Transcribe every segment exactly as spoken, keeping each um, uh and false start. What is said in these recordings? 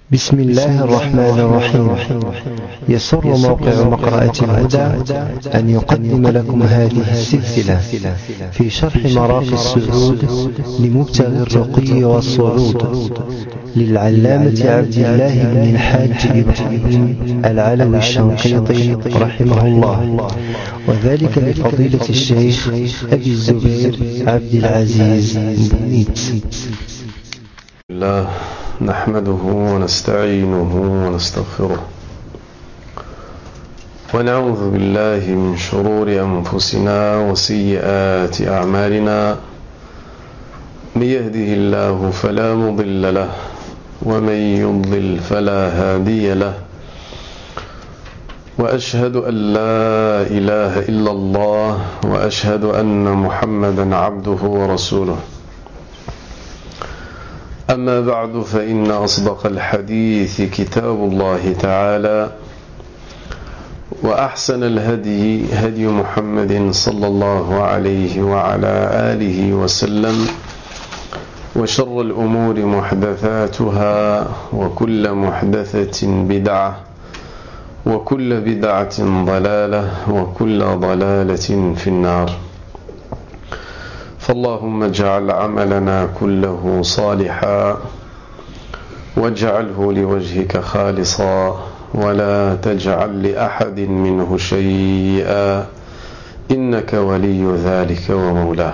بسم الله الرحمن الرحيم. يسر موقع مقرأة الهدى أن يقدم لكم هذه السلسلة في شرح مراقي السعود لمبتغي الرقي والصعود للعلامة عبد الله بن الحاج إبراهيم العلوي الشنقيطي رحمه الله، وذلك لفضيلة الشيخ أبي الزبير عبد العزيز بنيت. الله نحمده ونستعينه ونستغفره ونعوذ بالله من شرور أنفسنا وسيئات أعمالنا. من يهده الله فلا مضل له ومن يضلل فلا هادي له، وأشهد أن لا إله إلا الله وأشهد أن محمدا عبده ورسوله. أما بعد، فإن أصدق الحديث كتاب الله تعالى، وأحسن الهدي هدي محمد صلى الله عليه وعلى آله وسلم، وشر الأمور محدثاتها، وكل محدثة بدعة، وكل بدعة ضلالة، وكل ضلالة في النار. فاللهم اجعل عملنا كله صالحا واجعله لوجهك خالصا، ولا تجعل لأحد منه شيئا، إنك ولي ذلك ومولاه.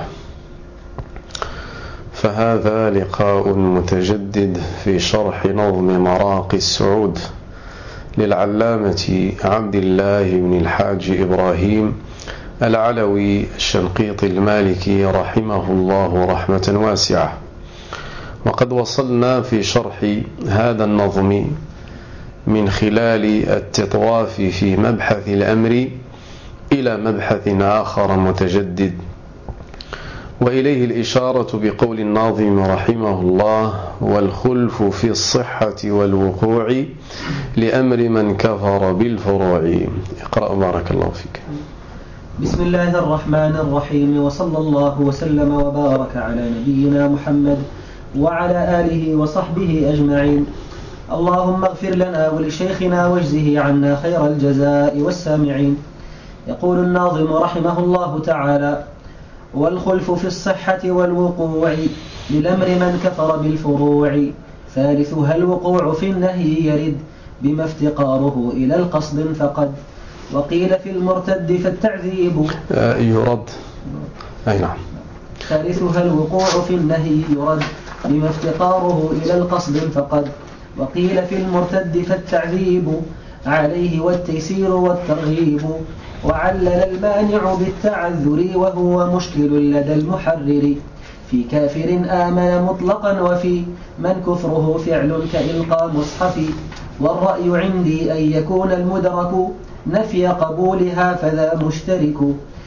فهذا لقاء متجدد في شرح نظم مراقي السعود للعلامة عبد الله بن الحاج إبراهيم العلوي الشنقيطي المالكي رحمه الله رحمة واسعة. وقد وصلنا في شرح هذا النظم من خلال التطواف في مبحث الأمر إلى مبحث آخر متجدد، وإليه الإشارة بقول الناظم رحمه الله: والخلف في الصحة والوقوع لأمر من كفر بالفروع. اقرأ بارك الله فيك. بسم الله الرحمن الرحيم، وصلى الله وسلم وبارك على نبينا محمد وعلى آله وصحبه أجمعين. اللهم اغفر لنا ولشيخنا واجزه عنا خير الجزاء والسامعين. يقول الناظم رحمه الله تعالى: والخلف في الصحة والوقوع للأمر من كفر بالفروع، ثالثها الوقوع في النهي يرد بما افتقاره إلى القصد فقد، وقيل في المرتد فالتعذيب آه يرد أي نعم. ثالثها الوقوع في النهي يرد بما افتقاره إلى القصد فقد، وقيل في المرتد فالتعذيب عليه والتيسير والترغيب، وعلل المانع بالتعذر وهو مشكل لدى المحرر، في كافر آمن مطلقا وفي من كفره فعل كإلقى مصحف، والرأي عندي أن يكون المدرك نفي قبولها فذا مشترك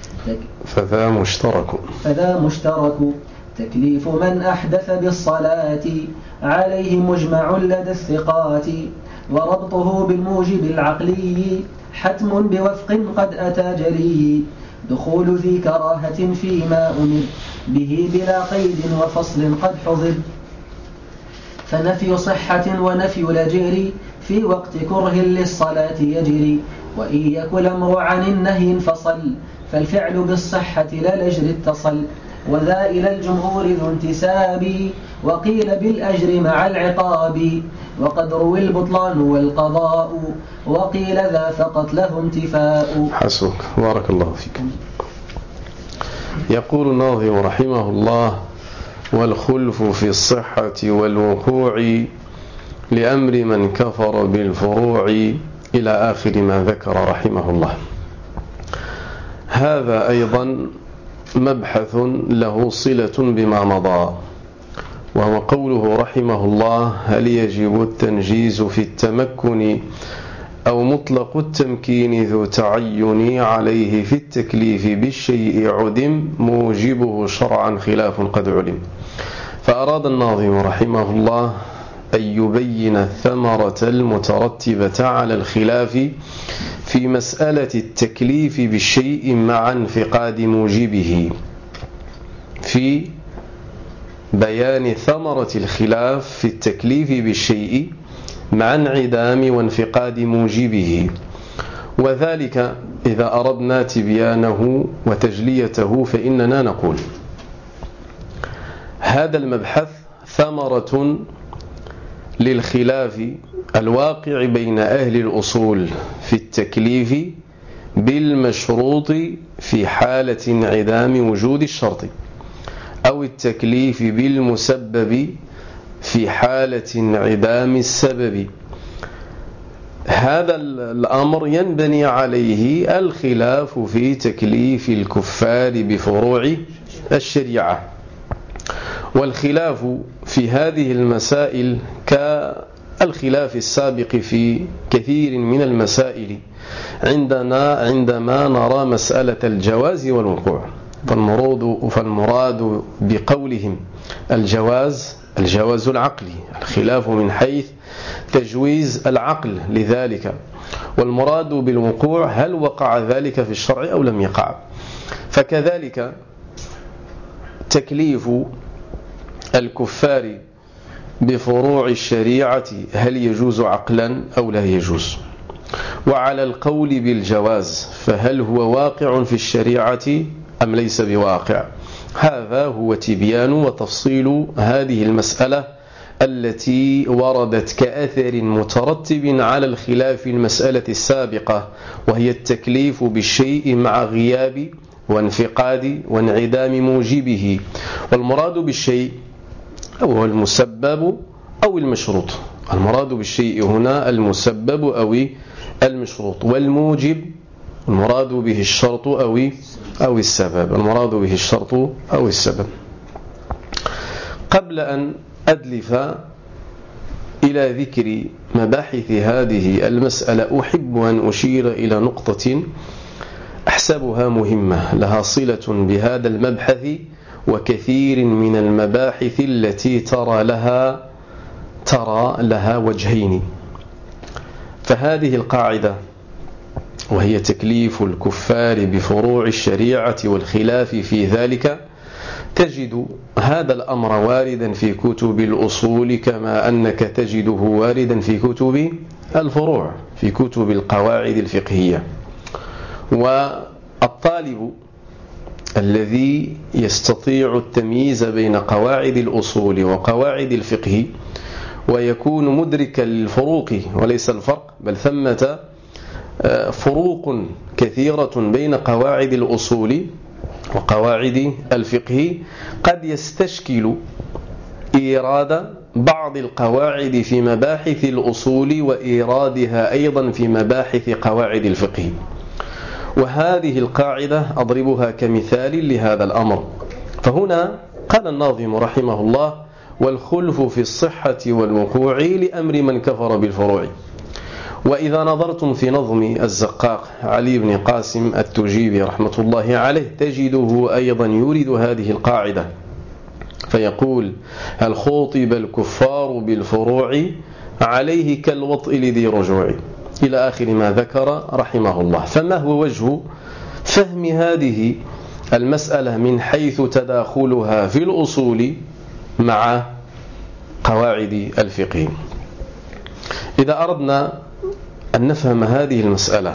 فذا مشترك فذا مشترك تكليف من أحدث بالصلاة عليه مجمع لدى الثقات، وربطه بالموجب العقلي حتم بوفق قد أتى جلي، دخول ذي كراهة فيما أمر به بلا قيد وفصل قد حضر، فنفي صحة ونفي الأجر في وقت كره للصلاة يجري، وإن يكن الأمر عن النهي انفصل فالفعل بالصحة لا الأجر اتصل، وذا إلى الجمهور ذو انتساب، وقيل بالأجر مع العقاب، وقد روي البطلان والقضاء، وقيل ذا فقط له انتفاء. حسبك بارك الله فيك. يقول الناظم رحمه الله: والخلف في الصحة والوقوع لأمر من كفر بالفروع، إلى آخر ما ذكر رحمه الله. هذا أيضا مبحث له صلة بما مضى، وهو قوله رحمه الله: هل يجب التنجيز في التمكن أو مطلق التمكين ذو تعين عليه في التكليف بالشيء عدم موجبه شرعا خلاف قد علم. فأراد الناظم رحمه الله أن يبين الثمرة المترتبة على الخلاف في مسألة التكليف بالشيء مع انفقاد موجبه، في بيان ثمرة الخلاف في التكليف بالشيء مع انعدام وانفقاد موجبه. وذلك إذا أردنا تبيانه وتجليته فإننا نقول: هذا المبحث ثمرة للخلاف الواقع بين أهل الأصول في التكليف بالمشروط في حالة انعدام وجود الشرط، أو التكليف بالمسبب في حالة انعدام السبب. هذا الأمر ينبني عليه الخلاف في تكليف الكفار بفروع الشريعة. والخلاف في هذه المسائل كالخلاف السابق في كثير من المسائل عندنا عندما نرى مسألة الجواز والوقوع. فالمراد, فالمراد بقولهم الجواز الجواز العقلي، الخلاف من حيث تجويز العقل لذلك، والمراد بالوقوع هل وقع ذلك في الشرع أو لم يقع. فكذلك تكليف الكفار بفروع الشريعة هل يجوز عقلا أو لا يجوز. وعلى القول بالجواز فهل هو واقع في الشريعة أم ليس بواقع. هذا هو تبيان وتفصيل هذه المسألة التي وردت كأثر مترتب على الخلاف المسألة السابقة، وهي التكليف بالشيء مع غياب وانفقاد وانعدام موجبه. والمراد بالشيء هو المسبب أو المشروط. المراد بالشيء هنا المسبب أو المشروط، والموجب المراد به الشرط أو أو السبب. المراد به الشرط أو السبب. قبل أن أدلف إلى ذكر مباحث هذه المسألة أحب أن أشير إلى نقطة أحسبها مهمة لها صلة بهذا المبحث وكثير من المباحث التي ترى لها ترى لها وجهين. فهذه القاعدة وهي تكليف الكفار بفروع الشريعة والخلاف في ذلك، تجد هذا الأمر واردا في كتب الأصول كما أنك تجده واردا في كتب الفروع، في كتب القواعد الفقهية. والطالب الذي يستطيع التمييز بين قواعد الأصول وقواعد الفقه ويكون مدركا للفروق وليس الفرق، بل ثمة فروق كثيرة بين قواعد الأصول وقواعد الفقه، قد يستشكل إيراد بعض القواعد في مباحث الأصول وإيرادها أيضا في مباحث قواعد الفقه. وهذه القاعدة أضربها كمثال لهذا الأمر. فهنا قال الناظم رحمه الله: والخلف في الصحة والوقوع لأمر من كفر بالفروع. وإذا نظرتم في نظم الزقاق علي بن قاسم التجيبي رحمة الله عليه تجده أيضا يريد هذه القاعدة، فيقول: هل خوطب الكفار بالفروع عليه كالوطء لذي رجوع، إلى آخر ما ذكر رحمه الله. فما هو وجه فهم هذه المسألة من حيث تداخلها في الأصول مع قواعد الفقه؟ إذا أردنا أن نفهم هذه المسألة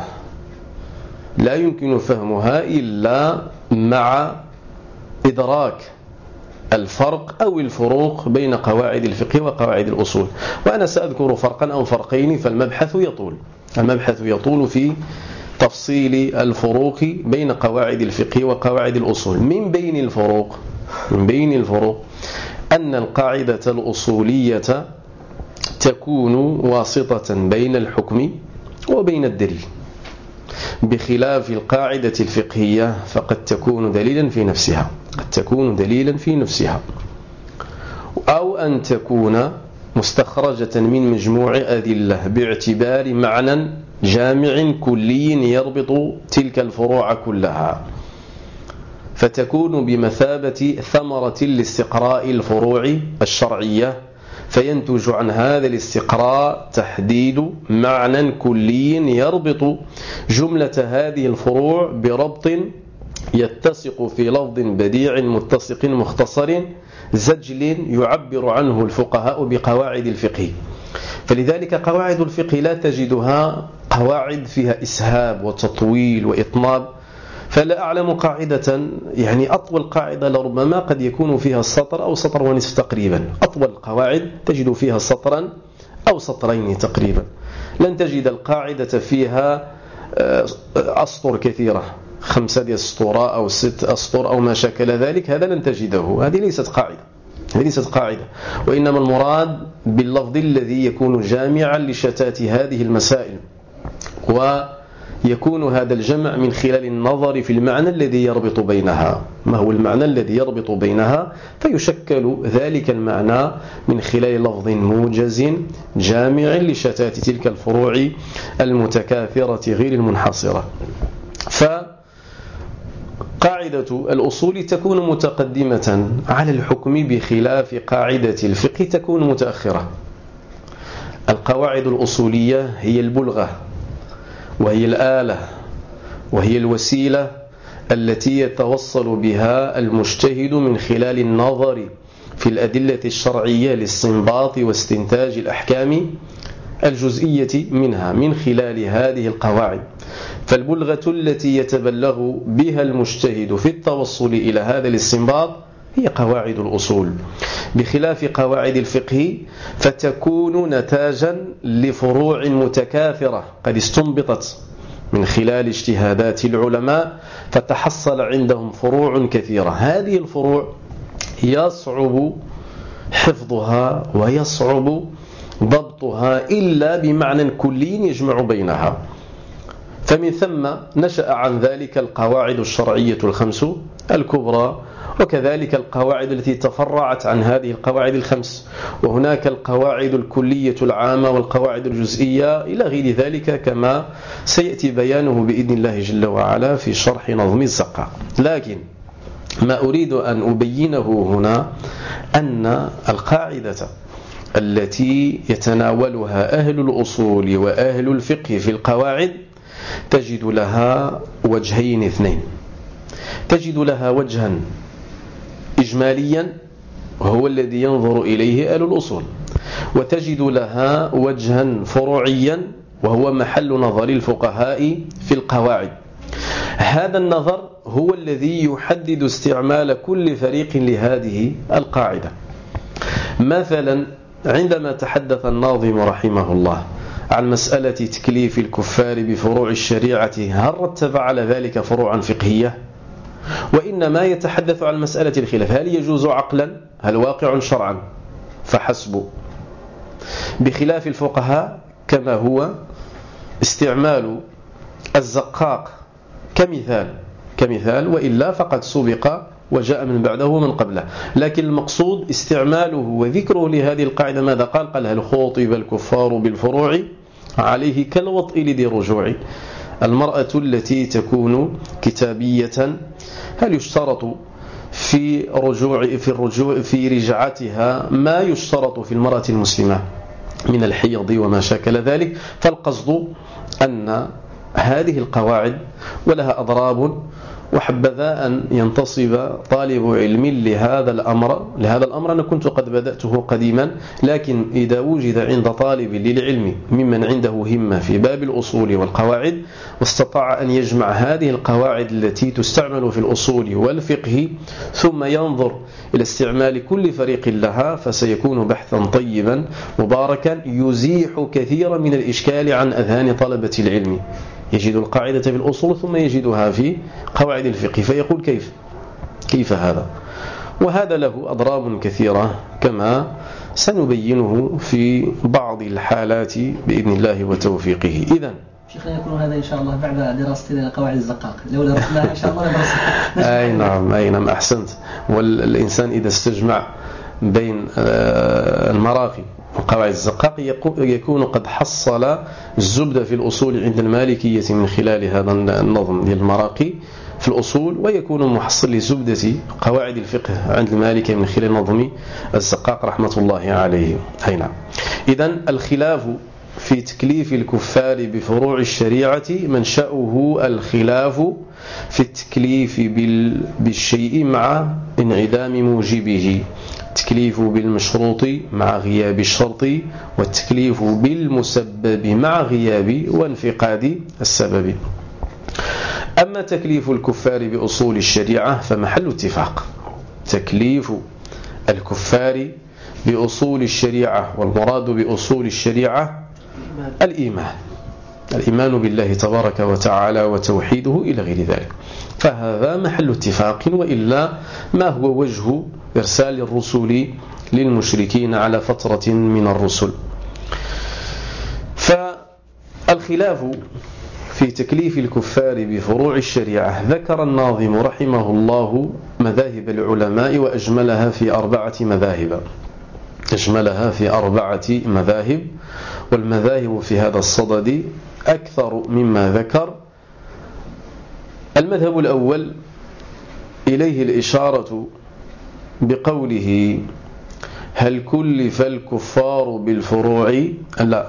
لا يمكن فهمها إلا مع إدراك الفرق أو الفروق بين قواعد الفقه وقواعد الأصول. وأنا سأذكر فرقا أو فرقين، فالمبحث يطول المبحث يطول في تفصيل الفروق بين قواعد الفقه وقواعد الأصول. من بين الفروق من بين الفروق أن القاعدة الأصولية تكون واسطة بين الحكم وبين الدليل، بخلاف القاعدة الفقهية فقد تكون دليلا في نفسها قد تكون دليلا في نفسها أو أن تكون مستخرجة من مجموع أدلة باعتبار معنى جامع كلي يربط تلك الفروع كلها، فتكون بمثابة ثمرة لاستقراء الفروع الشرعية، فينتج عن هذا الاستقراء تحديد معنى كلي يربط جملة هذه الفروع بربط يتسق في لفظ بديع متسق مختصر زجل يعبر عنه الفقهاء بقواعد الفقه. فلذلك قواعد الفقه لا تجدها قواعد فيها إسهاب وتطويل وإطناب. فلا أعلم قاعدة يعني أطول قاعدة لربما قد يكون فيها السطر أو سطر ونصف تقريبا. أطول القواعد تجد فيها سطرا أو سطرين تقريبا. لن تجد القاعدة فيها أسطر كثيرة، خمسة دي أسطر أو ست أسطر أو ما شاكل ذلك، هذا لن تجده. هذه ليست قاعدة، هذه ليست قاعدة، وإنما المراد باللفظ الذي يكون جامعا لشتات هذه المسائل، ويكون هذا الجمع من خلال النظر في المعنى الذي يربط بينها. ما هو المعنى الذي يربط بينها؟ فيشكل ذلك المعنى من خلال لفظ موجز جامع لشتات تلك الفروع المتكاثرة غير المنحصرة. فقاعدة الأصول تكون متقدمة على الحكم بخلاف قاعدة الفقه تكون متأخرة. القواعد الأصولية هي البلغة، وهي الآلة، وهي الوسيلة التي يتوصل بها المجتهد من خلال النظر في الأدلة الشرعية لاستنباط واستنتاج الأحكام الجزئية منها من خلال هذه القواعد. فالبلغة التي يتبلغ بها المجتهد في التوصل إلى هذا الاستنباط هي قواعد الأصول، بخلاف قواعد الفقه فتكون نتاجا لفروع متكاثرة قد استنبطت من خلال اجتهادات العلماء، فتحصل عندهم فروع كثيرة. هذه الفروع يصعب حفظها ويصعب ضبطها إلا بمعنى كلي يجمع بينها. فمن ثم نشأ عن ذلك القواعد الشرعية الخمس الكبرى، وكذلك القواعد التي تفرعت عن هذه القواعد الخمس، وهناك القواعد الكلية العامة والقواعد الجزئية إلى غير ذلك، كما سيأتي بيانه بإذن الله جل وعلا في شرح نظم الزقاق. لكن ما أريد أن أبينه هنا أن القاعدة التي يتناولها أهل الأصول وأهل الفقه في القواعد تجد لها وجهين اثنين. تجد لها وجها إجماليا وهو الذي ينظر إليه أهل الأصول، وتجد لها وجها فروعيا وهو محل نظر الفقهاء في القواعد. هذا النظر هو الذي يحدد استعمال كل فريق لهذه القاعدة. مثلا عندما تحدث الناظم رحمه الله عن مسألة تكليف الكفار بفروع الشريعة، هل رتب على ذلك فروعا فقهية؟ وإنما يتحدث عن مسألة الخلاف، هل يجوز عقلا؟ هل واقع شرعا؟ فحسب. بخلاف الفقهاء كما هو استعمال الزقاق كمثال كمثال وإلا فقد سبق وجاء من بعده ومن قبله. لكن المقصود استعماله وذكره لهذه القاعدة. ماذا قال؟ قال هل خوطب الكفار بالفروع عليه كالوطء لذي رجوع. المرأة التي تكون كتابية هل يشترط في رجوع في الرجوع في رجعتها ما يشترط في المرأة المسلمة من الحيض وما شاكل ذلك؟ فالقصد أن هذه القواعد ولها أضراب، وحبذا أن ينتصب طالب علم لهذا الأمر لهذا الأمر أنا كنت قد بدأته قديما، لكن إذا وجد عند طالب للعلم ممن عنده همة في باب الأصول والقواعد واستطاع أن يجمع هذه القواعد التي تستعمل في الأصول والفقه ثم ينظر إلى استعمال كل فريق لها، فسيكون بحثا طيبا مباركا يزيح كثيرا من الإشكال عن أذهان طلبة العلم. يجد القاعدة في الأصول ثم يجدها في قواعد الفقه فيقول كيف كيف هذا؟ وهذا له أضراب كثيرة كما سنبينه في بعض الحالات بإذن الله وتوفيقه. إذن شيخنا يكون هذا إن شاء الله بعد دراستنا لقواعد الزقاق، لو درسناها إن شاء الله ندرسها. أي نعم أي نعم أحسنت. والإنسان إذا استجمع بين المراقي وقواعد الزقاق يكون قد حصل الزبدة في الأصول عند المالكية من خلال هذا النظم ديال المراقي في الأصول، ويكون محصل لزبدة قواعد الفقه عند المالكية من خلال نظم الزقاق رحمة الله عليه. أي نعم. إذن الخلاف في تكليف الكفار بفروع الشريعة منشأه الخلاف في التكليف بالشيء مع انعدام موجبه، التكليف بالمشروط مع غياب الشرط، والتكليف بالمسبب مع غياب وانفقاد السبب. أما تكليف الكفار بأصول الشريعة فمحل اتفاق. تكليف الكفار بأصول الشريعة، والمراد بأصول الشريعة الإيمان الإيمان بالله تبارك وتعالى وتوحيده إلى غير ذلك، فهذا محل اتفاق، وإلا ما هو وجه إرسال الرسل للمشركين على فترة من الرسل؟ فالخلاف في تكليف الكفار بفروع الشريعة، ذكر الناظم رحمه الله مذاهب العلماء وأجملها في أربعة مذاهب أجملها في أربعة مذاهب والمذاهب في هذا الصدد أكثر مما ذكر. المذهب الأول إليه الإشارة بقوله: هل كلف الكفار بالفروع؟ لا،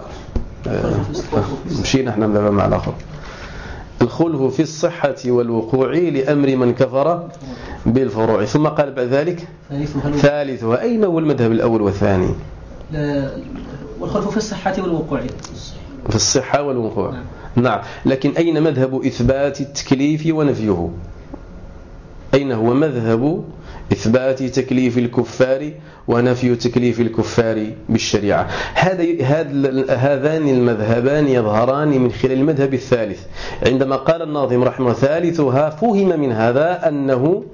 مشينا احنا مذهب مع الآخر. الخلف في الصحة والوقوع لأمر من كفر بالفروع. ثم قال بعد ذلك: ثالثها. أين هو المذهب الأول والثاني؟ والخلف في الصحة والوقوع. في الصحة والوقوع، نعم. نعم، لكن أين مذهب إثبات التكليف ونفيه؟ أين هو مذهب إثبات تكليف الكفار ونفي تكليف الكفار بالشريعة؟ هذان المذهبان يظهران من خلال المذهب الثالث. عندما قال الناظم رحمه ثالثها، فهم من هذا أنه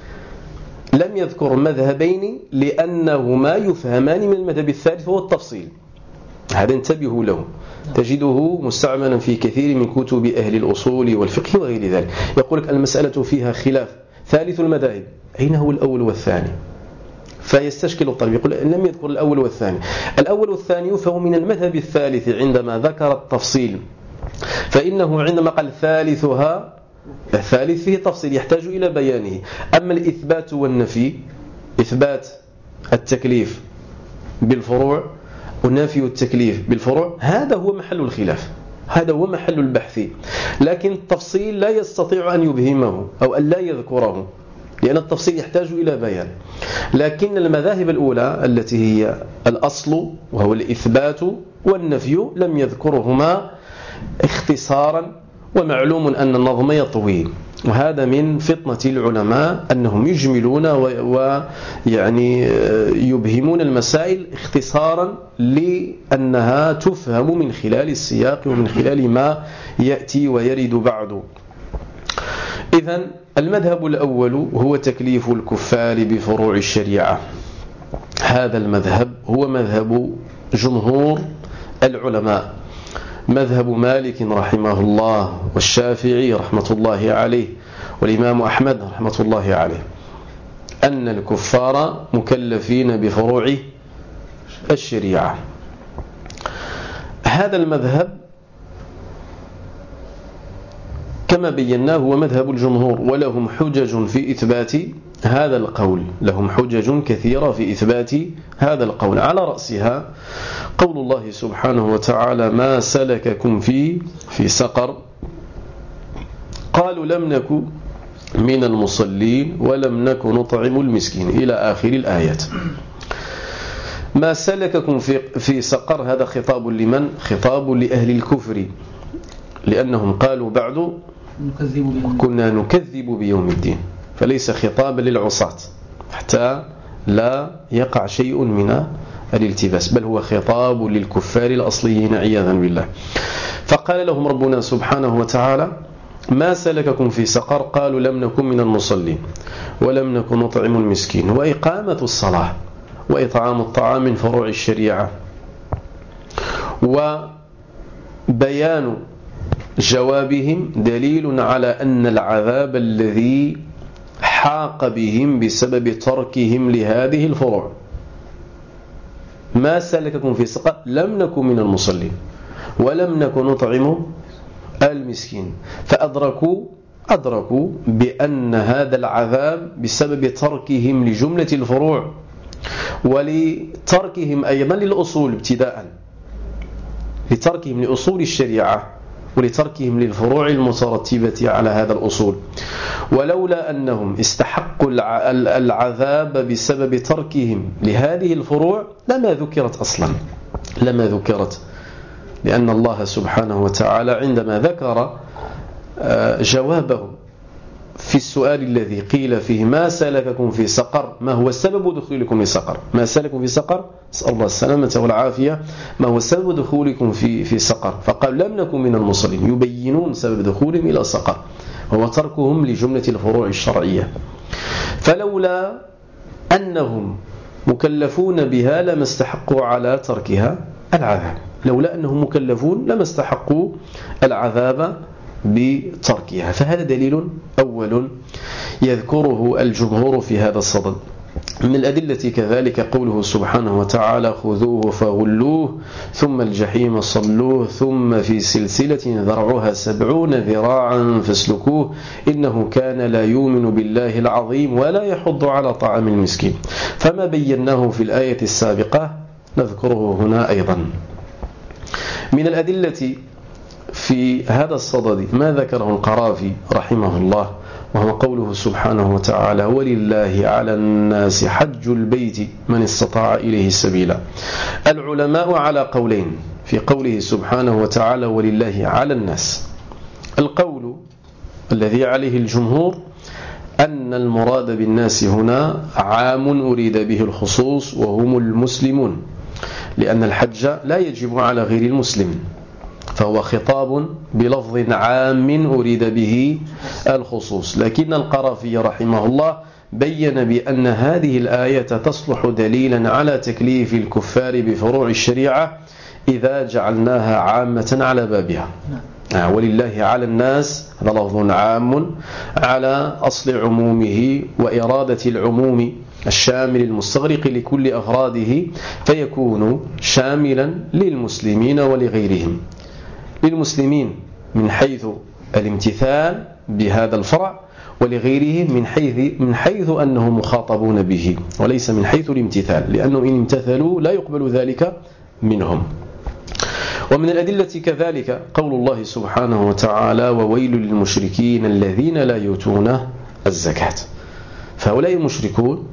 لم يذكر مذهبين لأنهما يفهمان من المذهب الثالث وهو التفصيل. هذا انتبهوا له، تجده مستعملا في كثير من كتب أهل الأصول والفقه وغير ذلك. يقول لك المسألة فيها خلاف، ثالث المذاهب أين هو الأول والثاني؟ فيستشكل الطالب، يقول لم يذكر الأول والثاني. الأول والثاني فهو من المذهب الثالث عندما ذكر التفصيل، فإنه عندما قال ثالثها، الثالث فيه تفصيل يحتاج إلى بيانه. أما الإثبات والنفي، إثبات التكليف بالفروع ونفي التكليف بالفروع، هذا هو محل الخلاف، هذا هو محل البحث. لكن التفصيل لا يستطيع أن يبهمه أو أن لا يذكره، لأن التفصيل يحتاج إلى بيان. لكن المذاهب الأولى التي هي الأصل وهو الإثبات والنفي لم يذكرهما اختصارا، ومعلوم أن النظم يطوي، وهذا من فطنة العلماء أنهم يجملون ويعني يبهمون المسائل اختصارا لأنها تفهم من خلال السياق ومن خلال ما يأتي ويرد بعد. إذن المذهب الأول هو تكليف الكفار بفروع الشريعة. هذا المذهب هو مذهب جمهور العلماء، مذهب مالك رحمه الله والشافعي رحمة الله عليه والإمام أحمد رحمة الله عليه، أن الكفار مكلفين بفروع الشريعة. هذا المذهب كما بيناه هو مذهب الجمهور، ولهم حجج في إثبات هذا القول، لهم حجج كثيرة في إثبات هذا القول. على رأسها قول الله سبحانه وتعالى: ما سلككم في في سقر قالوا لم نكن من المصلين ولم نكن نطعم المسكين إلى آخر الآيات. ما سلككم في في سقر، هذا خطاب لمن؟ خطاب لأهل الكفر، لأنهم قالوا بعد كنا نكذب بيوم الدين، فليس خطابا للعصاة حتى لا يقع شيء من الالتباس، بل هو خطاب للكفار الأصليين عياذا بالله. فقال لهم ربنا سبحانه وتعالى: ما سلككم في سقر قالوا لم نكن من المصلين ولم نكن نطعم المسكين. وإقامة الصلاة وإطعام الطعام من فروع الشريعة، وبيان جوابهم دليل على أن العذاب الذي حاق بهم بسبب تركهم لهذه الفروع. ما سلككم في سقر لم نكن من المصلين ولم نكن نطعم المسكين، فأدركوا أدركوا بأن هذا العذاب بسبب تركهم لجملة الفروع ولتركهم أيضا للأصول ابتداء، لتركهم لأصول الشريعة ولتركهم للفروع المترتبة على هذا الأصول. ولولا أنهم استحقوا العذاب بسبب تركهم لهذه الفروع لما ذكرت أصلا لما ذكرت لأن الله سبحانه وتعالى عندما ذكر جوابه في السؤال الذي قيل فيه ما سلككم في سقر، ما هو سبب دخولكم لسقر، ما سلككم في سقر، نسأل الله السلامة والعافية، ما هو سبب دخولكم في في سقر، فقال لم نكن من المصلين، يبينون سبب دخولهم إلى سقر وهو تركهم لجملة الفروع الشرعية. فلولا أنهم مكلفون بها لما استحقوا على تركها العذاب، لولا أنهم مكلفون لما استحقوا العذاب بتركها. فهذا دليل أول يذكره الجمهور في هذا الصدد. من الأدلة كذلك قوله سبحانه وتعالى خذوه فغلوه ثم الجحيم صلوه ثم في سلسلة ذرعها سبعون ذراعا فاسلكوه إنه كان لا يؤمن بالله العظيم ولا يحض على طعام المسكين. فما بيناه في الآية السابقة نذكره هنا أيضا. من الأدلة في هذا الصدد ما ذكره القرافي رحمه الله، وهو قوله سبحانه وتعالى ولله على الناس حج البيت من استطاع إليه سبيلا. العلماء على قولين في قوله سبحانه وتعالى ولله على الناس. القول الذي عليه الجمهور أن المراد بالناس هنا عام أريد به الخصوص وهم المسلمون، لأن الحج لا يجب على غير المسلم، فهو خطاب بلفظ عام أريد به الخصوص. لكن القرافي رحمه الله بين بأن هذه الآية تصلح دليلا على تكليف الكفار بفروع الشريعة إذا جعلناها عامة على بابها. ولله على الناس هذا لفظ عام على أصل عمومه وإرادة العموم الشامل المستغرق لكل أفراده، فيكون شاملا للمسلمين ولغيرهم. للمسلمين من حيث الامتثال بهذا الفرع، ولغيرهم من حيث من حيث أنهم مخاطبون به، وليس من حيث الامتثال، لأنه إن امتثلوا لا يقبل ذلك منهم. ومن الأدلة كذلك قول الله سبحانه وتعالى وويل للمشركين الذين لا يؤتون الزكاة. فهؤلاء المشركون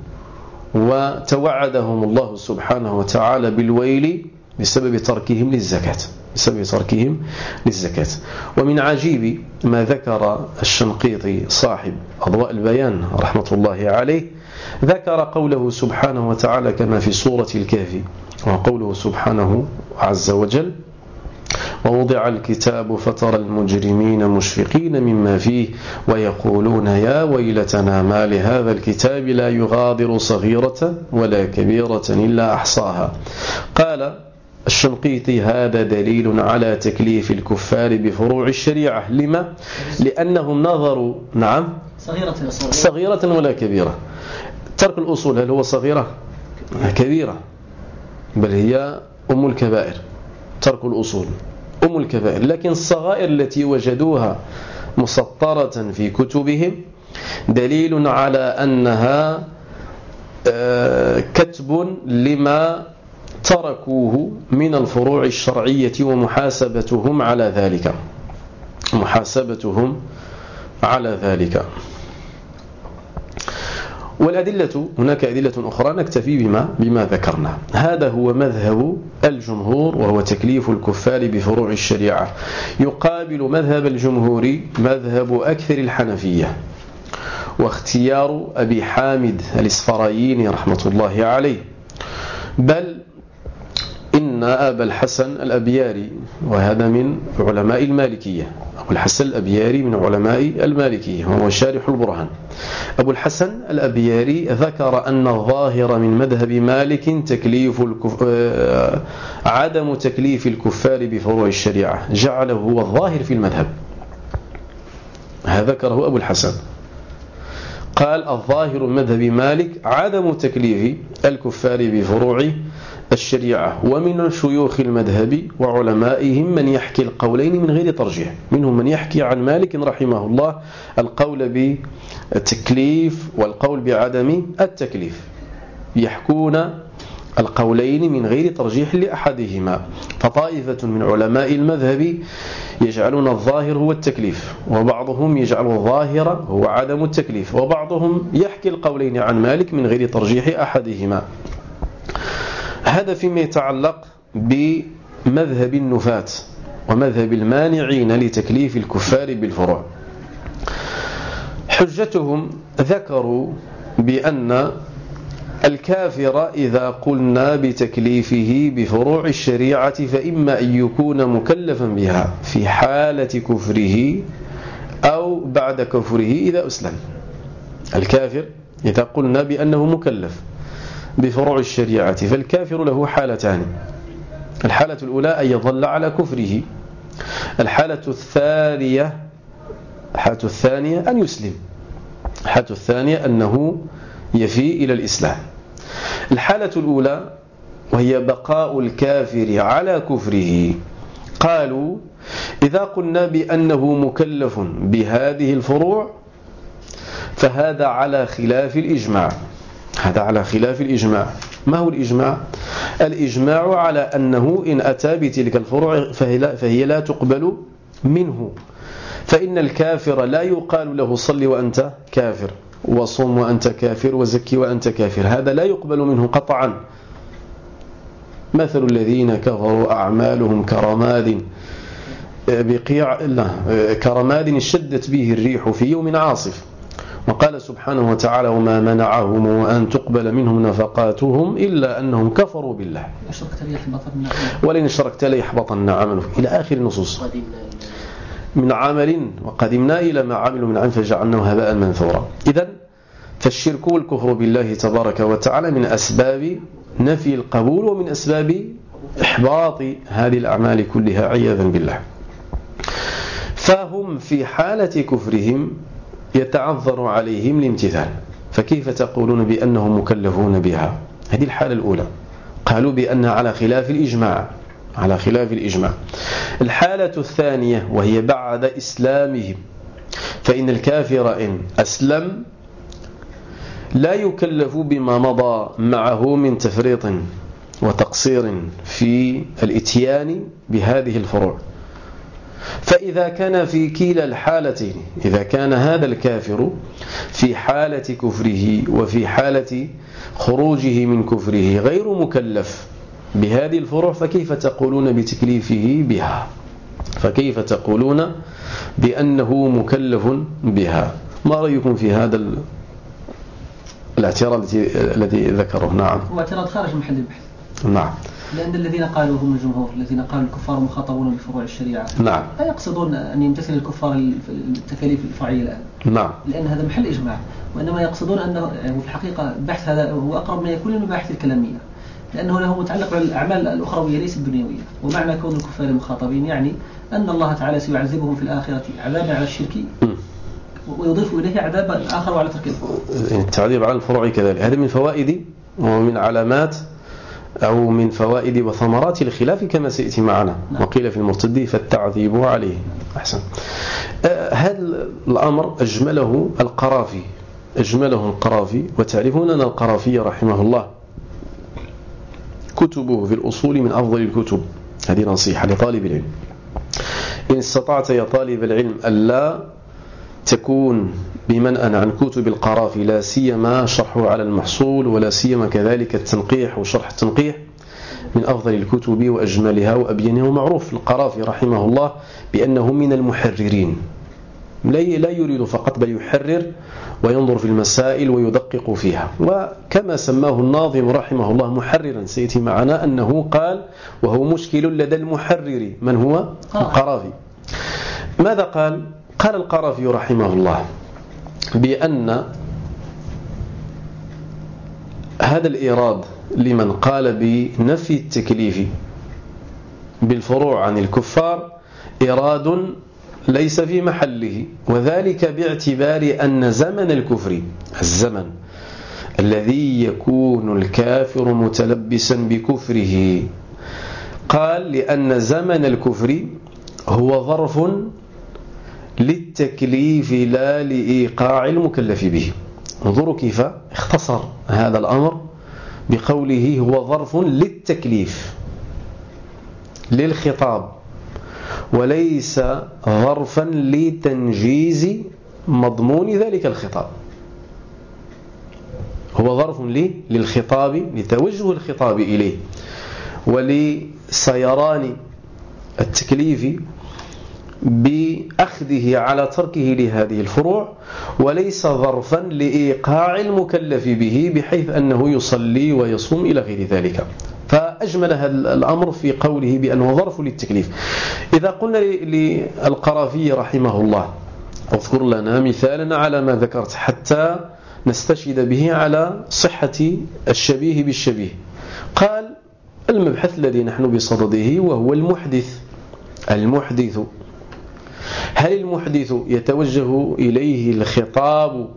وتوعدهم الله سبحانه وتعالى بالويل بسبب تركهم للزكاة بسبب تركهم للزكاة. ومن عجيب ما ذكر الشنقيطي صاحب أضواء البيان رحمة الله عليه، ذكر قوله سبحانه وتعالى كما في سورة الكهف، وقوله سبحانه عز وجل ووضع الكتاب فترى المجرمين مشفقين مما فيه ويقولون يا ويلتنا ما لهذا الكتاب لا يغادر صغيرة ولا كبيرة إلا أحصاها. قال الشنقيطي هذا دليل على تكليف الكفار بفروع الشريعة. لما؟ لأنهم نظروا نعم صغيرة, صغيرة ولا كبيرة. ترك الأصول هل هو صغيرة؟ كبيرة، بل هي أم الكبائر. ترك الأصول أم الكبائر، لكن الصغائر التي وجدوها مسطرة في كتبهم دليل على أنها كتب لما تركوه من الفروع الشرعية ومحاسبتهم على ذلك محاسبتهم على ذلك. والأدلة هناك أدلة أخرى نكتفي بما بما ذكرنا. هذا هو مذهب الجمهور، وهو تكليف الكفار بفروع الشريعة. يقابل مذهب الجمهور مذهب أكثر الحنفية، واختيار أبي حامد الإسفرايني رحمة الله عليه. بل إن أبا الحسن الأبياري، وهذا من علماء المالكية، أبو الحسن الأبياري من علماء المالكية وهو شارح البرهان. أبو الحسن الأبياري ذكر أن الظاهر من مذهب مالك تكليف الكف... عدم تكليف الكفار بفروع الشريعة، جعله هو الظاهر في المذهب. هذا ذكره أبو الحسن، قال الظاهر من مذهب مالك عدم تكليف الكفار بفروع الشريعة. ومن شيوخ المذهب وعلمائهم من يحكي القولين من غير ترجيح. منهم من يحكي عن مالك رحمه الله القول بالتكليف والقول بعدم التكليف، يحكون القولين من غير ترجيح لأحدهما. فطائفة من علماء المذهب يجعلون الظاهر هو التكليف، وبعضهم يجعل الظاهر هو عدم التكليف، وبعضهم يحكي القولين عن مالك من غير ترجيح أحدهما. هذا فيما يتعلق بمذهب النفاة ومذهب المانعين لتكليف الكفار بالفروع. حجتهم ذكروا بأن الكافر إذا قلنا بتكليفه بفروع الشريعة فإما أن يكون مكلفا بها في حالة كفره أو بعد كفره إذا أسلم. الكافر إذا قلنا بأنه مكلف بفروع الشريعة فالكافر له حالتان: الحالة الأولى أن يظل على كفره، الحالة الثانية الحالة الثانية أن يسلم، الحالة الثانية أنه يفي إلى الإسلام. الحالة الأولى وهي بقاء الكافر على كفره، قالوا إذا قلنا بأنه مكلف بهذه الفروع فهذا على خلاف الإجماع. هذا على خلاف الإجماع. ما هو الإجماع؟ الإجماع على أنه إن أتى بتلك الفروع فهي لا تقبل منه، فإن الكافر لا يقال له صل وأنت كافر، وصم وأنت كافر، وزكي وأنت كافر، هذا لا يقبل منه قطعا. مثل الذين كفروا أعمالهم كرماد بقيع لا كرماد اشتدت به الريح في يوم عاصف. وقال سبحانه وتعالى وما منعهم أن تقبل منهم نفقاتهم إلا أنهم كفروا بالله ولئن أشركت ليحبطن عملك إلى آخر النصوص. من عمل وقدمنا إلى ما عملوا من عمل فجعلناه هباء منثورا. إذن فالشرك والكفر بالله تبارك وتعالى من أسباب نفي القبول ومن أسباب إحباط هذه الأعمال كلها عياذا بالله. فهم في حالة كفرهم يتعذر عليهم الامتثال، فكيف تقولون بأنهم مكلفون بها؟ هذه الحالة الأولى، قالوا بأنها على خلاف الإجماع، على خلاف الإجماع. الحالة الثانية وهي بعد إسلامهم، فإن الكافر إن أسلم لا يكلف بما مضى معه من تفريط وتقصير في الاتيان بهذه الفروع. فإذا كان في كلا الحالتين، إذا كان هذا الكافر في حالة كفره وفي حالة خروجه من كفره غير مكلف بهذه الفروع فكيف تقولون بتكليفه بها؟ فكيف تقولون بأنه مكلف بها؟ ما رأيكم في هذا الاعتراض الذي ذكره؟ نعم، هو اعتراض خارج محل البحث. نعم، لأن الذين قالوا هم الجمهور، الذين قالوا الكفار مخاطبون بفروع الشريعة، نعم، لا يقصدون أن يمتثل الكفار التكاليف الفرعية الآن، نعم، لأن هذا محل إجماع، وإنما يقصدون أنه يعني في الحقيقة البحث هذا هو أقرب ما يكون للمباحث الكلامية، لأنه له متعلق بالأعمال الأخروية ليس الدنيوية. ومعنى كون الكفار مخاطبين يعني أن الله تعالى سيعذبهم في الآخرة عذابا على الشرك ويضيف إليه عذابا آخر على ترك الفروع. التعذيب على الفروع كذلك، هذا من فوائد ومن علامات أو من فوائد وثمرات الخلاف كما سيأتي معنا. نعم. وقيل في المرتد فالتعذيب عليه. أحسن. آه هذا الأمر أجمله القرافي، أجمله القرافي. وتعرفون أن القرافي رحمه الله كتبه في الأصول من أفضل الكتب. هذه نصيحة لطالب العلم، إن استطعت يا طالب العلم ألا تكون بمنأى عن كتب القرافي، لا سيما شرحه على المحصول ولا سيما كذلك التنقيح وشرح التنقيح، من أفضل الكتب وأجملها وأبينها. ومعروف القرافي رحمه الله بأنه من المحررين، لا يريد فقط بل يحرر وينظر في المسائل ويدقق فيها. وكما سماه الناظم رحمه الله محررا، سيأتي معنا أنه قال وهو مشكل لدى المحرر من هو القرافي. ماذا قال؟ قال القرافي رحمه الله بأن هذا الإيراد لمن قال بنفي التكليف بالفروع عن الكفار إيراد ليس في محله، وذلك باعتبار أن زمن الكفر، الزمن الذي يكون الكافر متلبسا بكفره، قال لأن زمن الكفر هو ظرف للتكليف لا لإيقاع المكلف به. انظروا كيف اختصر هذا الأمر بقوله هو ظرف للتكليف للخطاب وليس ظرفا لتنجيز مضمون ذلك الخطاب. هو ظرف للخطاب لتوجه الخطاب إليه ولسيران التكليف بأخذه على تركه لهذه الفروع، وليس ظرفا لإيقاع المكلف به بحيث أنه يصلي ويصوم إلى غير ذلك. فأجمل هذا الأمر في قوله بأنه ظرف للتكليف. إذا قلنا للقرافي رحمه الله اذكر لنا مثالا على ما ذكرت حتى نستشهد به على صحة الشبيه بالشبيه، قال المبحث الذي نحن بصدده وهو المحدث. المحدث هل المحدث يتوجه إليه الخطاب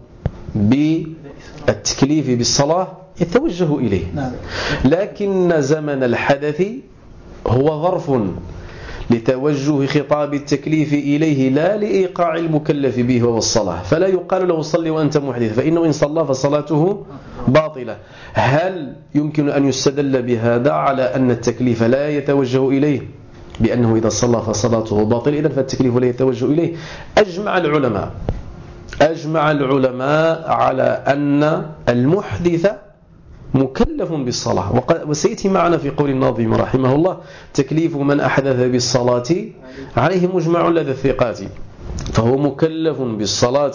بالتكليف بالصلاة؟ يتوجه إليه، لكن زمن الحدث هو ظرف لتوجه خطاب التكليف إليه لا لإيقاع المكلف به هو الصلاة، فلا يقال له صلي وأنت محدث، فإنه إن صلى فصلاته باطلة. هل يمكن أن يستدل بهذا على أن التكليف لا يتوجه إليه بأنه إذا صلى فصلاته باطلة، إذن فالتكليف لا يتوجه إليه؟ أجمع العلماء أجمع العلماء على أن المحدث مكلف بالصلاة، وسيأتي معنا في قول الناظم رحمه الله تكليف من أحدث بالصلاة عليه مجمع لدى الثقات، فهو مكلف بالصلاة.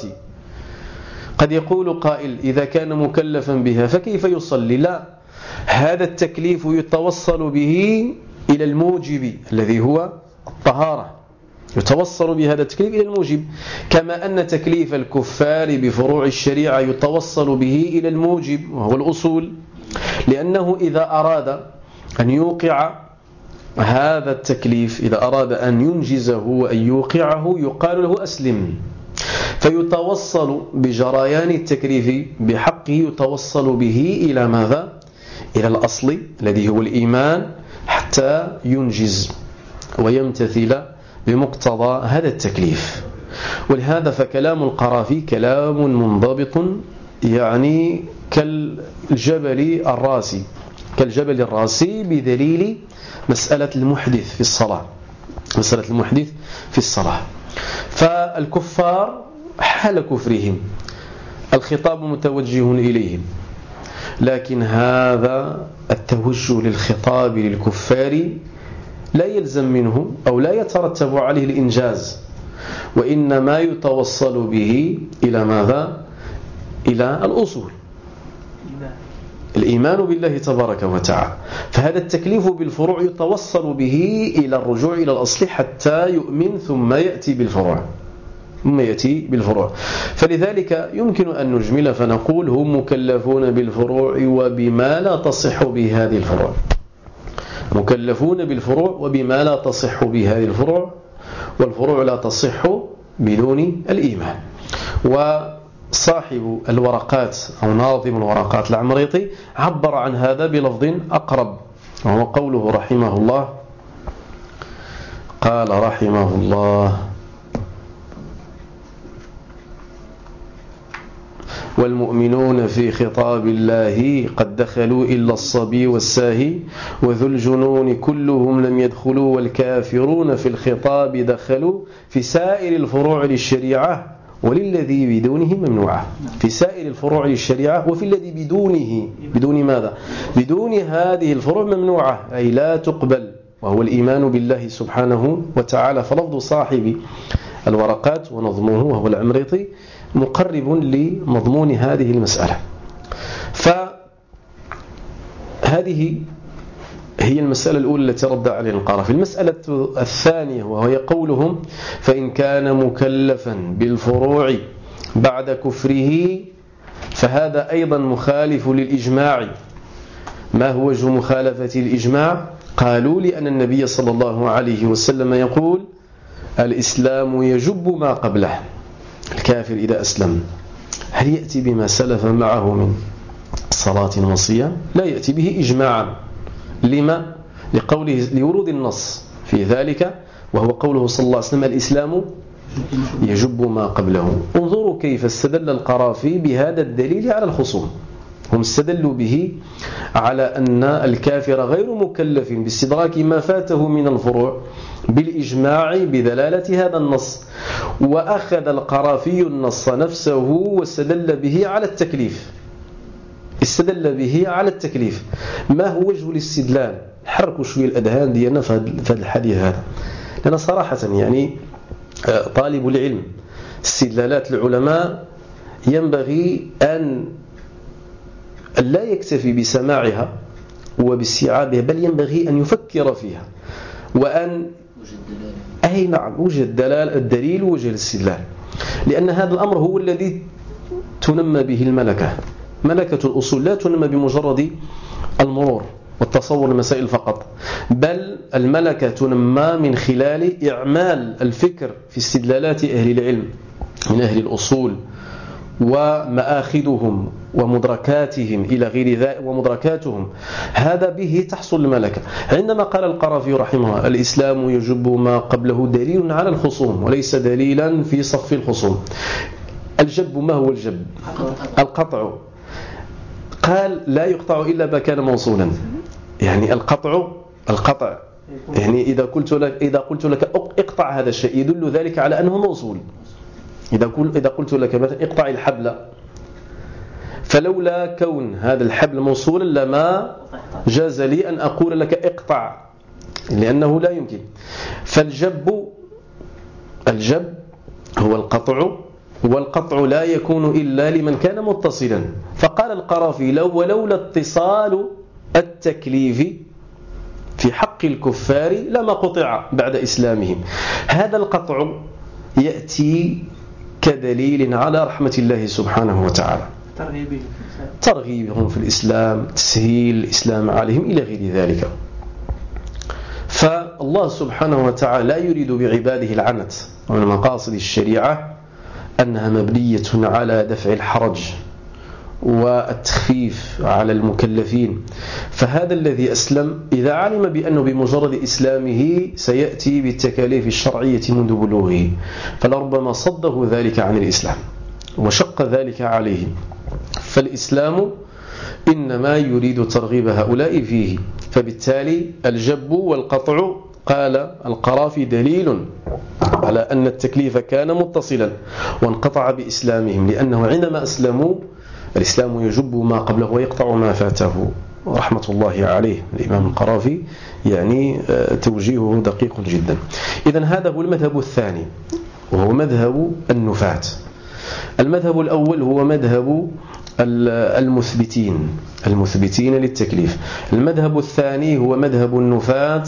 قد يقول قائل إذا كان مكلفا بها فكيف يصلي؟ لا، هذا التكليف يتوصل به إلى الموجب الذي هو الطهارة، يتوصل بهذا التكليف إلى الموجب، كما أن تكليف الكفار بفروع الشريعة يتوصل به إلى الموجب وهو الأصول، لأنه إذا أراد أن يوقع هذا التكليف، إذا أراد أن ينجزه وأن يوقعه يقال له أسلم، فيتوصل بجريان التكليف بحقه يتوصل به إلى ماذا؟ إلى الأصل الذي هو الإيمان حتى ينجز ويمتثل بمقتضى هذا التكليف. ولهذا فكلام القرافي كلام منضبط، يعني كالجبل الراسي كالجبل الراسي بدليل مسألة المحدث في الصلاة مسألة المحدث في الصلاة. فالكفار حال كفرهم الخطاب متوجه إليهم، لكن هذا التوجه للخطاب للكفار لا يلزم منه أو لا يترتب عليه الإنجاز، وإنما يتوصل به إلى ماذا؟ إلى الأصول، الإيمان بالله تبارك وتعالى. فهذا التكليف بالفروع يتوصل به إلى الرجوع إلى الأصل حتى يؤمن ثم يأتي بالفروع ثم يأتي بالفروع. فلذلك يمكن أن نجمل فنقول هم مكلفون بالفروع وبما لا تصح به هذه الفروع، مكلفون بالفروع وبما لا تصح به هذه الفروع، والفروع لا تصح بدون الإيمان. وصاحب الورقات أو ناظم الورقات العمريطي عبر عن هذا بلفظ أقرب، وهو قوله رحمه الله، قال رحمه الله: والمؤمنون في خطاب الله قد دخلوا إلا الصبي والساهي وذو الجنون كلهم لم يدخلوا، والكافرون في الخطاب دخلوا في سائر الفروع للشريعة وللذي بدونه ممنوعة. في سائر الفروع للشريعة وفي الذي بدونه، بدون ماذا؟ بدون هذه الفروع ممنوعة، أي لا تقبل، وهو الإيمان بالله سبحانه وتعالى. فلفظ صاحب الورقات ونظمه وهو العمريطي مقرب لمضمون هذه المسألة. فهذه هي المسألة الأولى التي رد عليها القرافي. المسألة الثانية وهي قولهم: فإن كان مكلفا بالفروع بعد كفره فهذا أيضا مخالف للإجماع. ما هو وجه مخالفة الإجماع؟ قالوا: لأن النبي صلى الله عليه وسلم يقول: الإسلام يجب ما قبله. الكافر إذا أسلم هل يأتي بما سلف معه من صلاة وصيام؟ لا يأتي به إجماعا. لما؟ لقوله لورود النص في ذلك، وهو قوله صلى الله عليه وسلم: الإسلام يجب ما قبله. انظروا كيف استدل القرافي بهذا الدليل على الخصوم. هم استدلوا به على أن الكافر غير مكلف باستدراك ما فاته من الفروع بالإجماع بدلالة هذا النص، وأخذ القرافي النص نفسه واستدل به على التكليف استدل به على التكليف. ما هو وجه الاستدلال؟ حركوا شوية الأذهان ديالنا في هذا الحديث هذا، لأن صراحة يعني طالب العلم استدلالات العلماء ينبغي أن لا يكتفي بسماعها وباستيعابها، بل ينبغي أن يفكر فيها، وأن أي نعم وجد دلال الدليل ووجه الاستدلال، لأن هذا الأمر هو الذي تنمى به الملكة. ملكة الأصول لا تنمى بمجرد المرور والتصور المسائل فقط، بل الملكة تنمى من خلال إعمال الفكر في استدلالات أهل العلم من أهل الأصول ومآخذهم ومدركاتهم إلى غير ذلك ومدركاتهم، هذا به تحصل الملكة. عندما قال القرافي رحمه الله الإسلام يجب ما قبله دليل على الخصوم وليس دليلا في صف الخصوم. الجب ما هو الجب؟ القطع. قال لا يقطع إلا ما كان موصولا، يعني القطع القطع يعني إذا قلت لك إذا قلت لك اقطع هذا الشيء يدل ذلك على أنه موصول. إذا إذا قلت لك مثلا اقطع الحبل، فلولا كون هذا الحبل موصولا لما جاز لي أن أقول لك اقطع، لأنه لا يمكن. فالجب الجب هو القطع، والقطع لا يكون إلا لمن كان متصلا. فقال القرافي لو ولولا اتصال التكليف في حق الكفار لما قطع بعد إسلامهم. هذا القطع يأتي كدليل على رحمة الله سبحانه وتعالى، ترغيبهم في الإسلام، تسهيل الإسلام عليهم إلى غير ذلك. فالله سبحانه وتعالى لا يريد بعباده العنت، ومن مقاصد الشريعة أنها مبنية على دفع الحرج والتخفيف على المكلفين. فهذا الذي أسلم إذا علم بأنه بمجرد إسلامه سيأتي بالتكاليف الشرعية منذ بلوغه، فلربما صده ذلك عن الإسلام وشق ذلك عليه. فالإسلام إنما يريد ترغيب هؤلاء فيه. فبالتالي الجب والقطع قال القرافي دليل على أن التكليف كان متصلا وانقطع بإسلامهم، لأنه عندما أسلموا الإسلام يجب ما قبله ويقطع ما فاته رحمة الله عليه. الإمام القرافي يعني توجيهه دقيق جدا. إذن هذا هو المذهب الثاني، وهو مذهب النفاة. المذهب الأول هو مذهب المثبتين المثبتين للتكليف. المذهب الثاني هو مذهب النفاة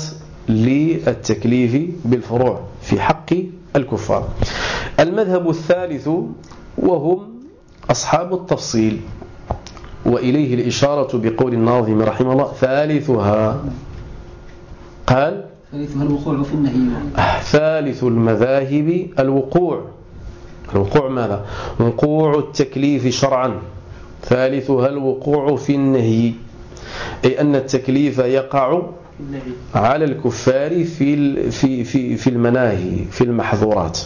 للتكليف بالفروع في حق الكفار. المذهب الثالث وهم أصحاب التفصيل، وإليه الإشارة بقول الناظم رحمه الله ثالثها، قال ثالثها الوقوع في النهي. ثالث المذاهب الوقوع. الوقوع ماذا؟ وقوع التكليف شرعا. ثالثها الوقوع في النهي، أي أن التكليف يقع على الكفار في في في في المناهي، في المحظورات،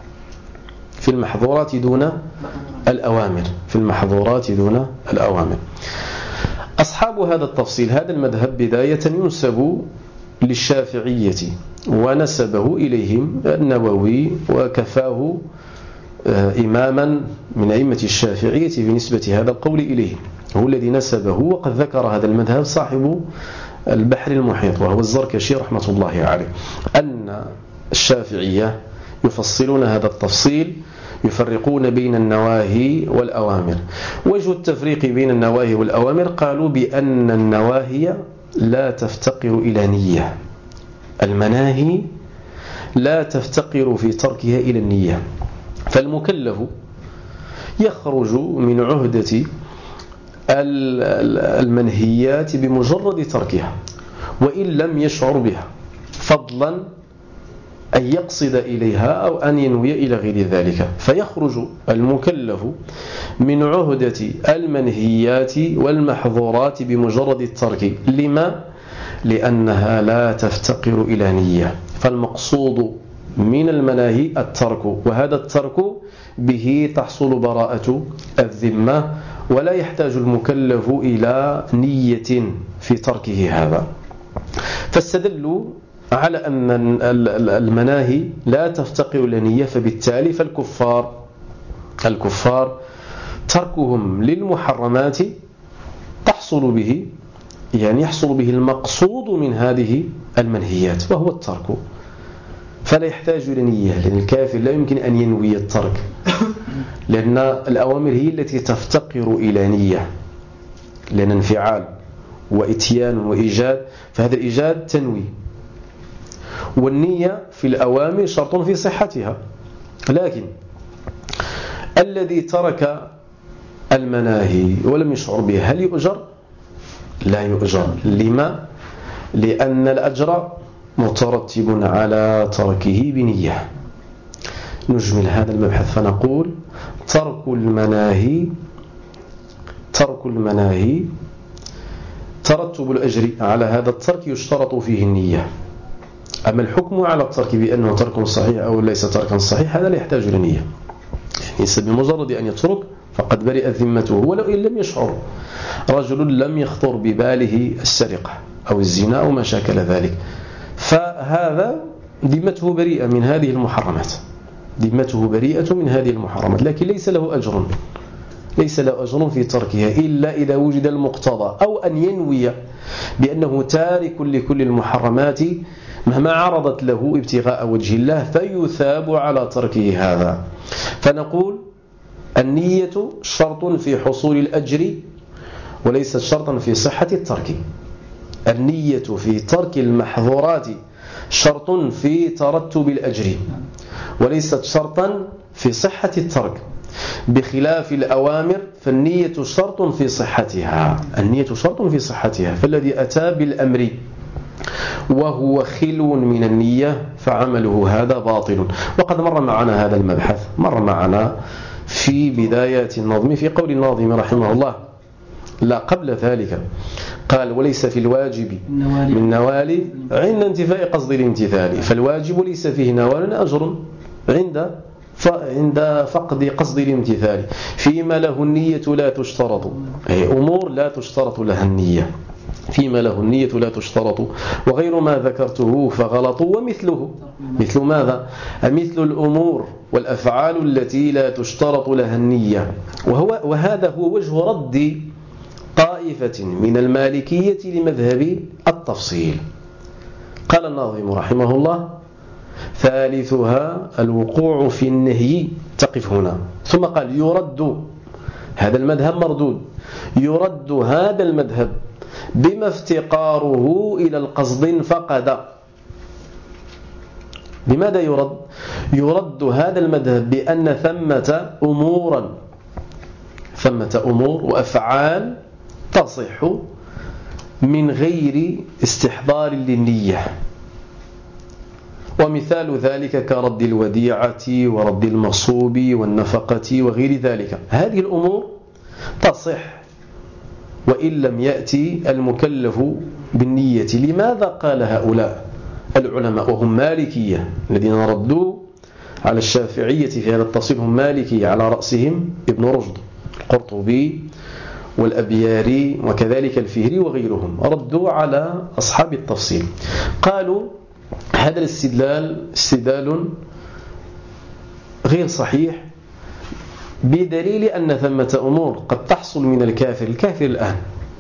في المحظورات دون الأوامر، في المحظورات دون الأوامر. أصحاب هذا التفصيل، هذا المذهب بداية ينسب للشافعية ونسبه إليهم النووي، وكفاه إماما من أئمة الشافعية بنسبة هذا القول إليه، هو الذي نسبه. وقد ذكر هذا المذهب صاحب البحر المحيط وهو الزركشي رحمة الله عليه، أن الشافعية يفصلون هذا التفصيل، يفرقون بين النواهي والأوامر. وجه التفريق بين النواهي والأوامر قالوا بأن النواهي لا تفتقر إلى نية، المناهي لا تفتقر في تركها إلى النية. فالمكلف يخرج من عهدة المنهيات بمجرد تركها وإن لم يشعر بها، فضلا أن يقصد إليها أو أن ينوي إلى غير ذلك. فيخرج المكلف من عهدة المنهيات والمحظورات بمجرد الترك. لما؟ لأنها لا تفتقر إلى نية. فالمقصود من المناهي الترك، وهذا الترك به تحصل براءة الذمة ولا يحتاج المكلف إلى نية في تركه هذا. فاستدلوا على أن المناهي لا تفتقر إلى نية، فبالتالي فالكفار الكفار تركهم للمحرمات تحصل به يعني يحصل به المقصود من هذه المنهيات وهو الترك، فلا يحتاج إلى نية، لأن الكافر لا يمكن أن ينوي الترك، لأن الأوامر هي التي تفتقر إلى نية، لأن انفعال وإتيان وإيجاد، فهذا الإيجاد تنوي، والنية في الأوامر شرط في صحتها. لكن الذي ترك المناهي ولم يشعر بها هل يؤجر؟ لا يؤجر. لما؟ لأن الأجر مترتب على تركه بنية. نجمل هذا المبحث فنقول ترك المناهي ترك المناهي ترتب الأجر على هذا الترك يشترط فيه النية. أما الحكم على الترك بأنه ترك صحيح أو ليس تركا صحيح هذا لا يحتاج إلى نية، يعني بمجرد أن يترك فقد برئت ذمته ولو إن لم يشعر. رجل لم يخطر بباله السرقة أو الزنا أو ما شاكل ذلك، فهذا ذمته بريئة من هذه المحرمات، ذمته بريئة من هذه المحرمات، لكن ليس له أجر ليس له أجر في تركها إلا إذا وجد المقتضى، أو أن ينوي بأنه تارك لكل المحرمات مهما عرضت له ابتغاء وجه الله فيثاب على تركه هذا. فنقول النية شرط في حصول الأجر وليست شرطا في صحة الترك. النية في ترك المحظورات شرط في ترتب الأجر وليست شرطا في صحة الترك، بخلاف الأوامر فالنية شرط في صحتها. النية شرط في صحتها، فالذي أتى بالأمر وهو خلو من النية فعمله هذا باطل. وقد مر معنا هذا المبحث، مر معنا في بدايات النظم في قول الناظم رحمه الله، لا قبل ذلك قال وليس في الواجب من نوال عند انتفاء قصد الامتثال، فالواجب ليس فيه نوال أجر عند عند فقد قصد الامتثال، فيما له النية لا تشترط، أي أمور لا تشترط لها النية، فيما له النية لا تشترط، وغير ما ذكرته فغلط. ومثله مثل ماذا؟ مثل الأمور والأفعال التي لا تشترط لها النية، وهو وهذا هو وجه رد طائفة من المالكية لمذهب التفصيل. قال الناظم رحمه الله ثالثها الوقوع في النهي، تقف هنا، ثم قال يرد هذا المذهب مردود، يرد هذا المذهب بما افتقاره إلى القصد فقد. لماذا يرد؟ يرد هذا المذهب بأن ثمة أمورا ثمة أمور وأفعال تصح من غير استحضار للنية، ومثال ذلك كرد الوديعة ورد المغصوب والنفقة وغير ذلك. هذه الأمور تصح وإن لم يأتي المكلف بالنية. لماذا قال هؤلاء العلماء وهم مالكية الذين ردوا على الشافعية في هذا التفصيل، هم مالكية على رأسهم ابن رشد القرطبي والأبياري وكذلك الفهري وغيرهم، ردوا على أصحاب التفصيل. قالوا هذا الاستدلال استدلال غير صحيح بدليل أن ثمة أمور قد تحصل من الكافر الكافر الآن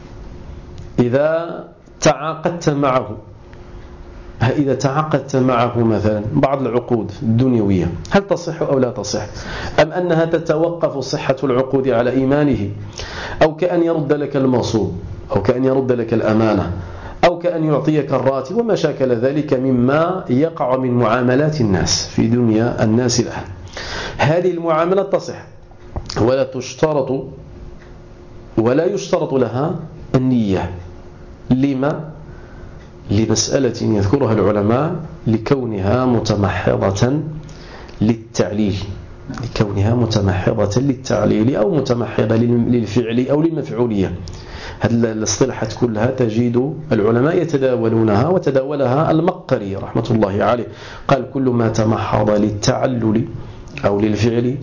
إذا تعاقدت معه إذا تعاقدت معه مثلا بعض العقود الدنيوية هل تصح أو لا تصح، أم أنها تتوقف صحة العقود على إيمانه، أو كأن يرد لك المغصوب، أو كأن يرد لك الأمانة، أو كأن يعطيك الراتب وما شاكل ذلك مما يقع من معاملات الناس في دنيا الناس الآن. هذه المعاملات تصح ولا تشترط ولا يشترط لها النية. لما؟ لمسألة يذكرها العلماء لكونها متمحضة للتعليل لكونها متمحضة للتعليل أو متمحضة للفعل أو للمفعولية. هذه الاصطلاحات كلها تجد العلماء يتداولونها، وتداولها المقري رحمة الله عليه، قال كل ما تمحض للتعلل أو للفعل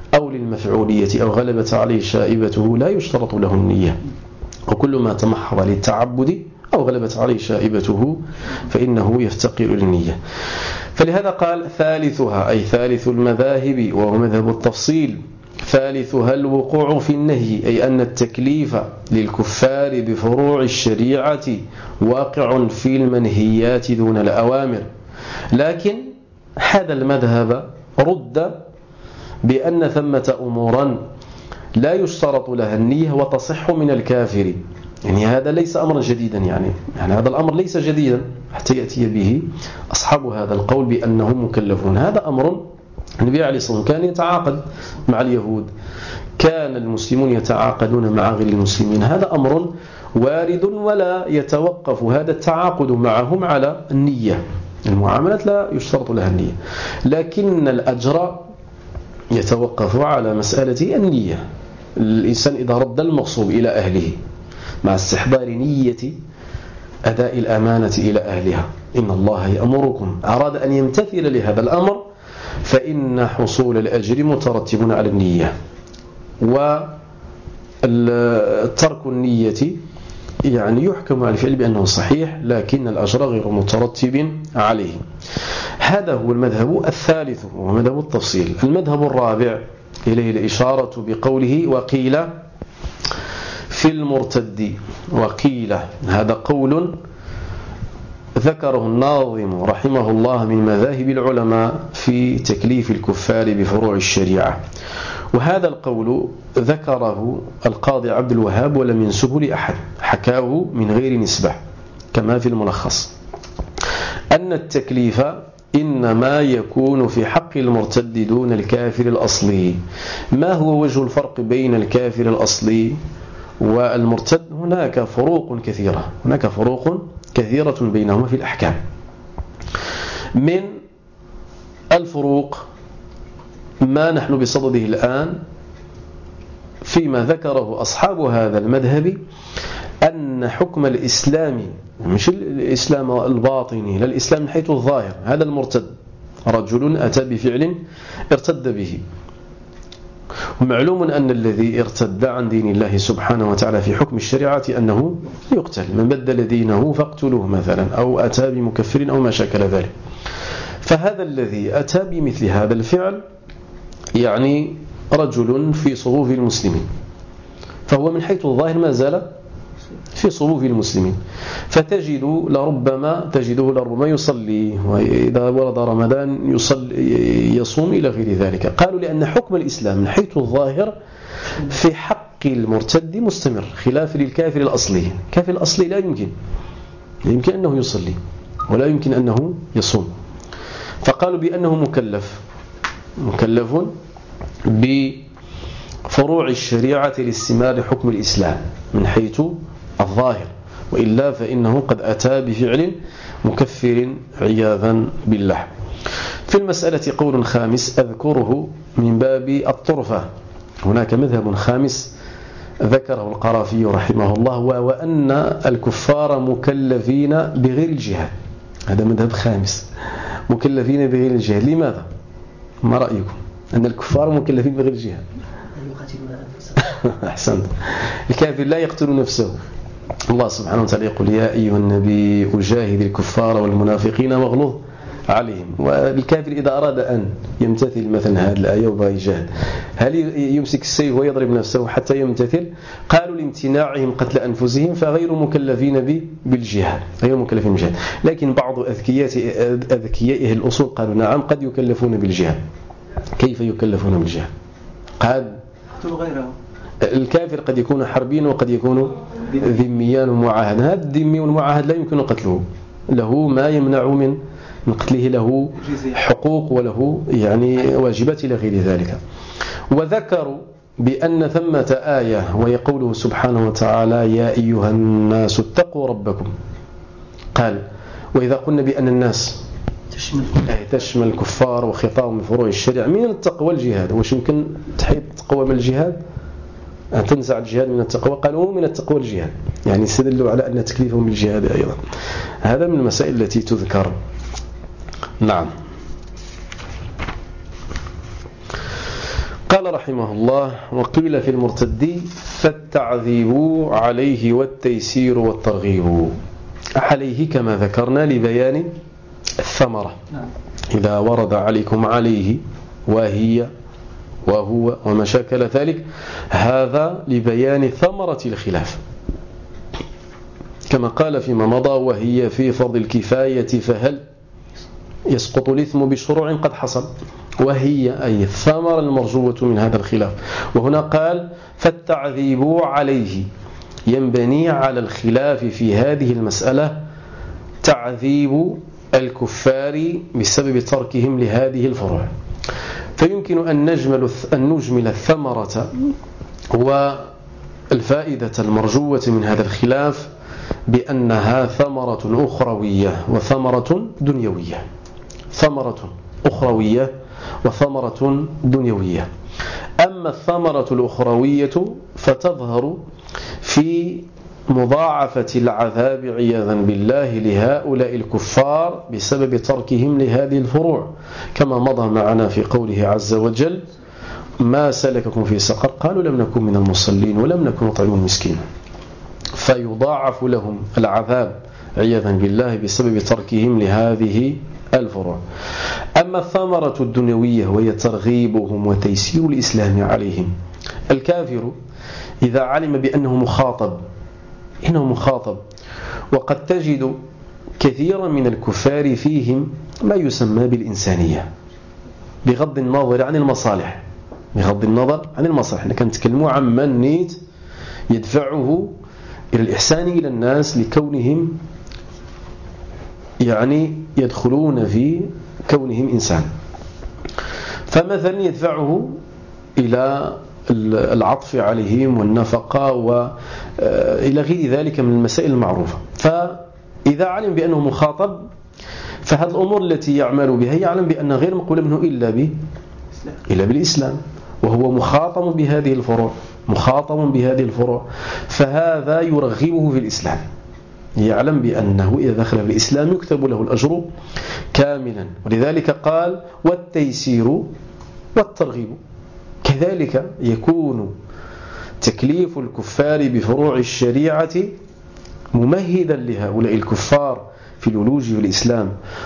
أو للمفعولية أو غلبت عليه شائبته لا يشترط له النية. وكل ما تمحض للتعبد أو غلبت عليه شائبته فإنه يفتقر للنية. فلهذا قال ثالثها أي ثالث المذاهب وهو مذهب التفصيل، ثالثها الوقوع في النهي، أي أن التكليف للكفار بفروع الشريعة واقع في المنهيات دون الأوامر. لكن هذا المذهب رد بأن ثمة أمورا لا يشترط لها النية وتصح من الكافر. يعني هذا ليس أمرا جديدا، يعني, يعني هذا الأمر ليس جديدا حتى يأتي به أصحاب هذا القول بأنهم مكلفون. هذا أمر النبي عليه الصلاة والسلام كان يتعاقد مع اليهود، كان المسلمون يتعاقدون مع غير المسلمين، هذا أمر وارد ولا يتوقف هذا التعاقد معهم على النية. المعاملات لا يشترط لها النية، لكن الأجر يتوقف على مسألة النية. الإنسان إذا رد المغصوب إلى أهله مع استحضار نية أداء الأمانة إلى أهلها، إن الله يأمركم، أراد أن يمتثل لهذا الأمر فإن حصول الأجر مترتب على النية. وترك النية يعني يحكم على الفعل بأنه صحيح لكن الأجر غير مترتب عليه. هذا هو المذهب الثالث وهو مذهب التفصيل. المذهب الرابع إليه الإشارة بقوله وقيل في المرتد. وقيل هذا قول ذكره الناظم رحمه الله من مذاهب العلماء في تكليف الكفار بفروع الشريعة. وهذا القول ذكره القاضي عبد الوهاب ولم ينسبه لأحد، حكاه من غير نسبة كما في الملخص، أن التكليف إنما يكون في حق المرتد دون الكافر الأصلي. ما هو وجه الفرق بين الكافر الأصلي والمرتد؟ هناك فروق كثيرة، هناك فروق كثيرة بينهما في الأحكام. من الفروق ما نحن بصدده الآن فيما ذكره أصحاب هذا المذهب، أن حكم الإسلام مش الإسلام الباطني، لا، الإسلام من حيث الظاهر، هذا المرتد رجل أتى بفعل ارتد به. ومعلوم أن الذي ارتد عن دين الله سبحانه وتعالى في حكم الشريعة أنه يقتل، من بدل دينه فاقتلوه مثلا، أو أتى بمكفر أو ما شاكل ذلك. فهذا الذي أتى بمثل هذا الفعل يعني رجل في صفوف المسلمين، فهو من حيث الظاهر ما زال في صفوف المسلمين، فتجد لربما تجده لربما يصلي، وإذا ورد رمضان يصلي يصوم إلى غير ذلك. قالوا لأن حكم الإسلام من حيث الظاهر في حق المرتد مستمر، خلاف للكافر الأصلي. الكافر الأصلي لا يمكن لا يمكن أنه يصلي ولا يمكن أنه يصوم، فقالوا بأنه مكلف مكلف بفروع الشريعة لاستمرار حكم الإسلام من حيث الظاهر، وإلا فإنه قد أتى بفعل مكفر عياذا بالله. في المسألة قول خامس أذكره من باب الطرفة. هناك مذهب خامس ذكره القرافي رحمه الله، وأن الكفار مكلفين بغير الجهاد. هذا مذهب خامس، مكلفين بغير الجهاد. لماذا؟ ما رأيكم؟ أن الكفار مكلفين بغير الجهاد. أحسنت. الكافر لا يقتل نفسه. الله سبحانه وتعالى يقول يا أيها النبي أجاهد الكفار والمنافقين واغلظ عليهم. والكافر إذا أراد أن يمتثل مثلا هذه الآية وبغى يجاهد، هل يمسك السيف ويضرب نفسه حتى يمتثل؟ قالوا لامتناعهم قتل أنفسهم فغير مكلفين بالجهاد، غير مكلفين بالجهاد. لكن بعض أذكيائه الأصول قالوا نعم قد يكلفون بالجهاد. كيف يكلفون بالجهاد؟ قد الكافر قد يكون حربيا وقد يكون ذميا ومعاهد. هذا الذمي والمعاهد لا يمكن قتله، له ما يمنع من من قتله، له حقوق وله يعني واجبات إلى غير ذلك. وذكروا بأن ثمة آية وهي قوله سبحانه وتعالى يا أيها الناس اتقوا ربكم. قال وإذا قلنا بأن الناس تشمل, تشمل الكفار وخطاب من فروع الشريعة من التقوى والجهاد، وش يمكن تحيط التقوى من الجهاد؟ أن تنزع الجهاد من التقوى؟ قالوا من التقوى والجهاد، يعني استدلوا على أن تكليفهم بالجهاد أيضا. هذا من المسائل التي تذكر. نعم. قال رحمه الله: وقيل في المرتد فالتعذيب عليه والتيسير والترغيب. عليه كما ذكرنا لبيان الثمرة، إذا ورد عليكم عليه وهي وهو وما شاكل ذلك، هذا لبيان ثمرة الخلاف، كما قال فيما مضى: وهي في فرض الكفاية فهل يسقط الإثم بشروع قد حصل. وهي أي الثمرة المرجوة من هذا الخلاف. وهنا قال: فالتعذيب عليه، ينبني على الخلاف في هذه المسألة تعذيب الكفار بسبب تركهم لهذه الفروع. فيمكن أن نجمل أن نجمل الثمرة والفائدة المرجوة من هذا الخلاف بأنها ثمرة أخروية وثمرة دنيوية. ثمرة أخروية وثمرة دنيوية. أما الثمرة الأخروية فتظهر في مضاعفة العذاب عياذا بالله لهؤلاء الكفار بسبب تركهم لهذه الفروع، كما مضى معنا في قوله عز وجل: ما سلككم في سقر؟ قالوا لم نكن من المصلين ولم نكن نطعم المسكين. فيضاعف لهم العذاب عياذا بالله بسبب تركهم لهذه الفروع. أما الثمرة الدنيوية وهي ترغيبهم وتيسير الإسلام عليهم. الكافر إذا علم بأنه مخاطب إنه مخاطب وقد تجد كثيرا من الكفار فيهم ما يسمى بالإنسانية، بغض النظر عن المصالح بغض النظر عن المصالح احنا كنتكلموا عن من نيت يدفعه إلى الإحسان إلى الناس لكونهم يعني يدخلون في كونهم إنسان. فمثلا يدفعه إلى العطف عليهم والنفقة وإلى غير ذلك من المسائل المعروفة. فإذا علم بأنه مخاطب فهذه الأمور التي يعمل بها يعلم بأنها غير مقبولة منه إلا ب إلا بالإسلام، وهو مخاطب بهذه الفروع مخاطب بهذه الفروع فهذا يرغبه في الإسلام، يعلم بأنه إذا دخل في الإسلام يكتب له الأجر كاملا. ولذلك قال: والتيسير والترغيب. كذلك يكون تكليف الكفار بفروع الشريعة ممهدا لهؤلاء الكفار في الولوج في الإسلام،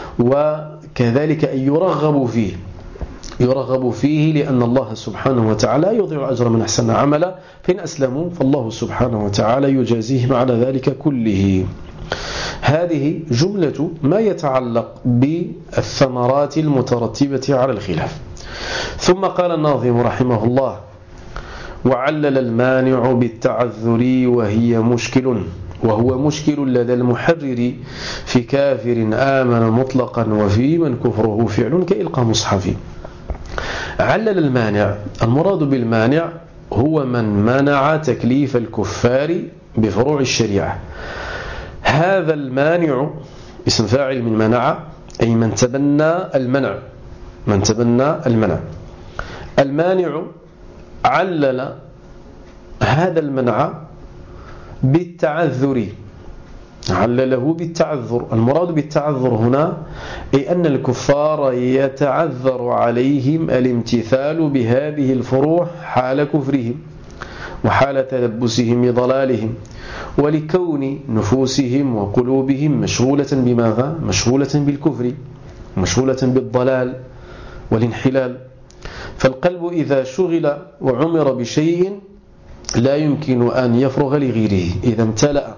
وكذلك أن يرغبوا فيه يرغب فيه لأن الله سبحانه وتعالى يضيع أجر من أحسن عملا، فإن أسلموا فالله سبحانه وتعالى يجازيهم على ذلك كله. هذه جملة ما يتعلق بالثمرات المترتبة على الخلاف. ثم قال الناظم رحمه الله: وعلل المانع بالتعذر وهي مشكل وهو مشكل لدى المحرر في كافر آمن مطلقا وفي من كفره فعل كإلقى مصحف. علل المانع، المراد بالمانع هو من منع تكليف الكفار بفروع الشريعة. هذا المانع اسم فاعل من منع، أي من تبنى المنع من تبنى المنع. المانع علل هذا المنع بالتعذر، علله بالتعذر. المراد بالتعذر هنا أي أن الكفار يتعذر عليهم الامتثال بهذه الفروع حال كفرهم وحال تلبسهم بضلالهم، ولكون نفوسهم وقلوبهم مشغولة بماذا؟ مشغولة بالكفر، مشغولة بالضلال والانحلال. فالقلب إذا شغل وعمر بشيء لا يمكن أن يفرغ لغيره. إذا امتلأ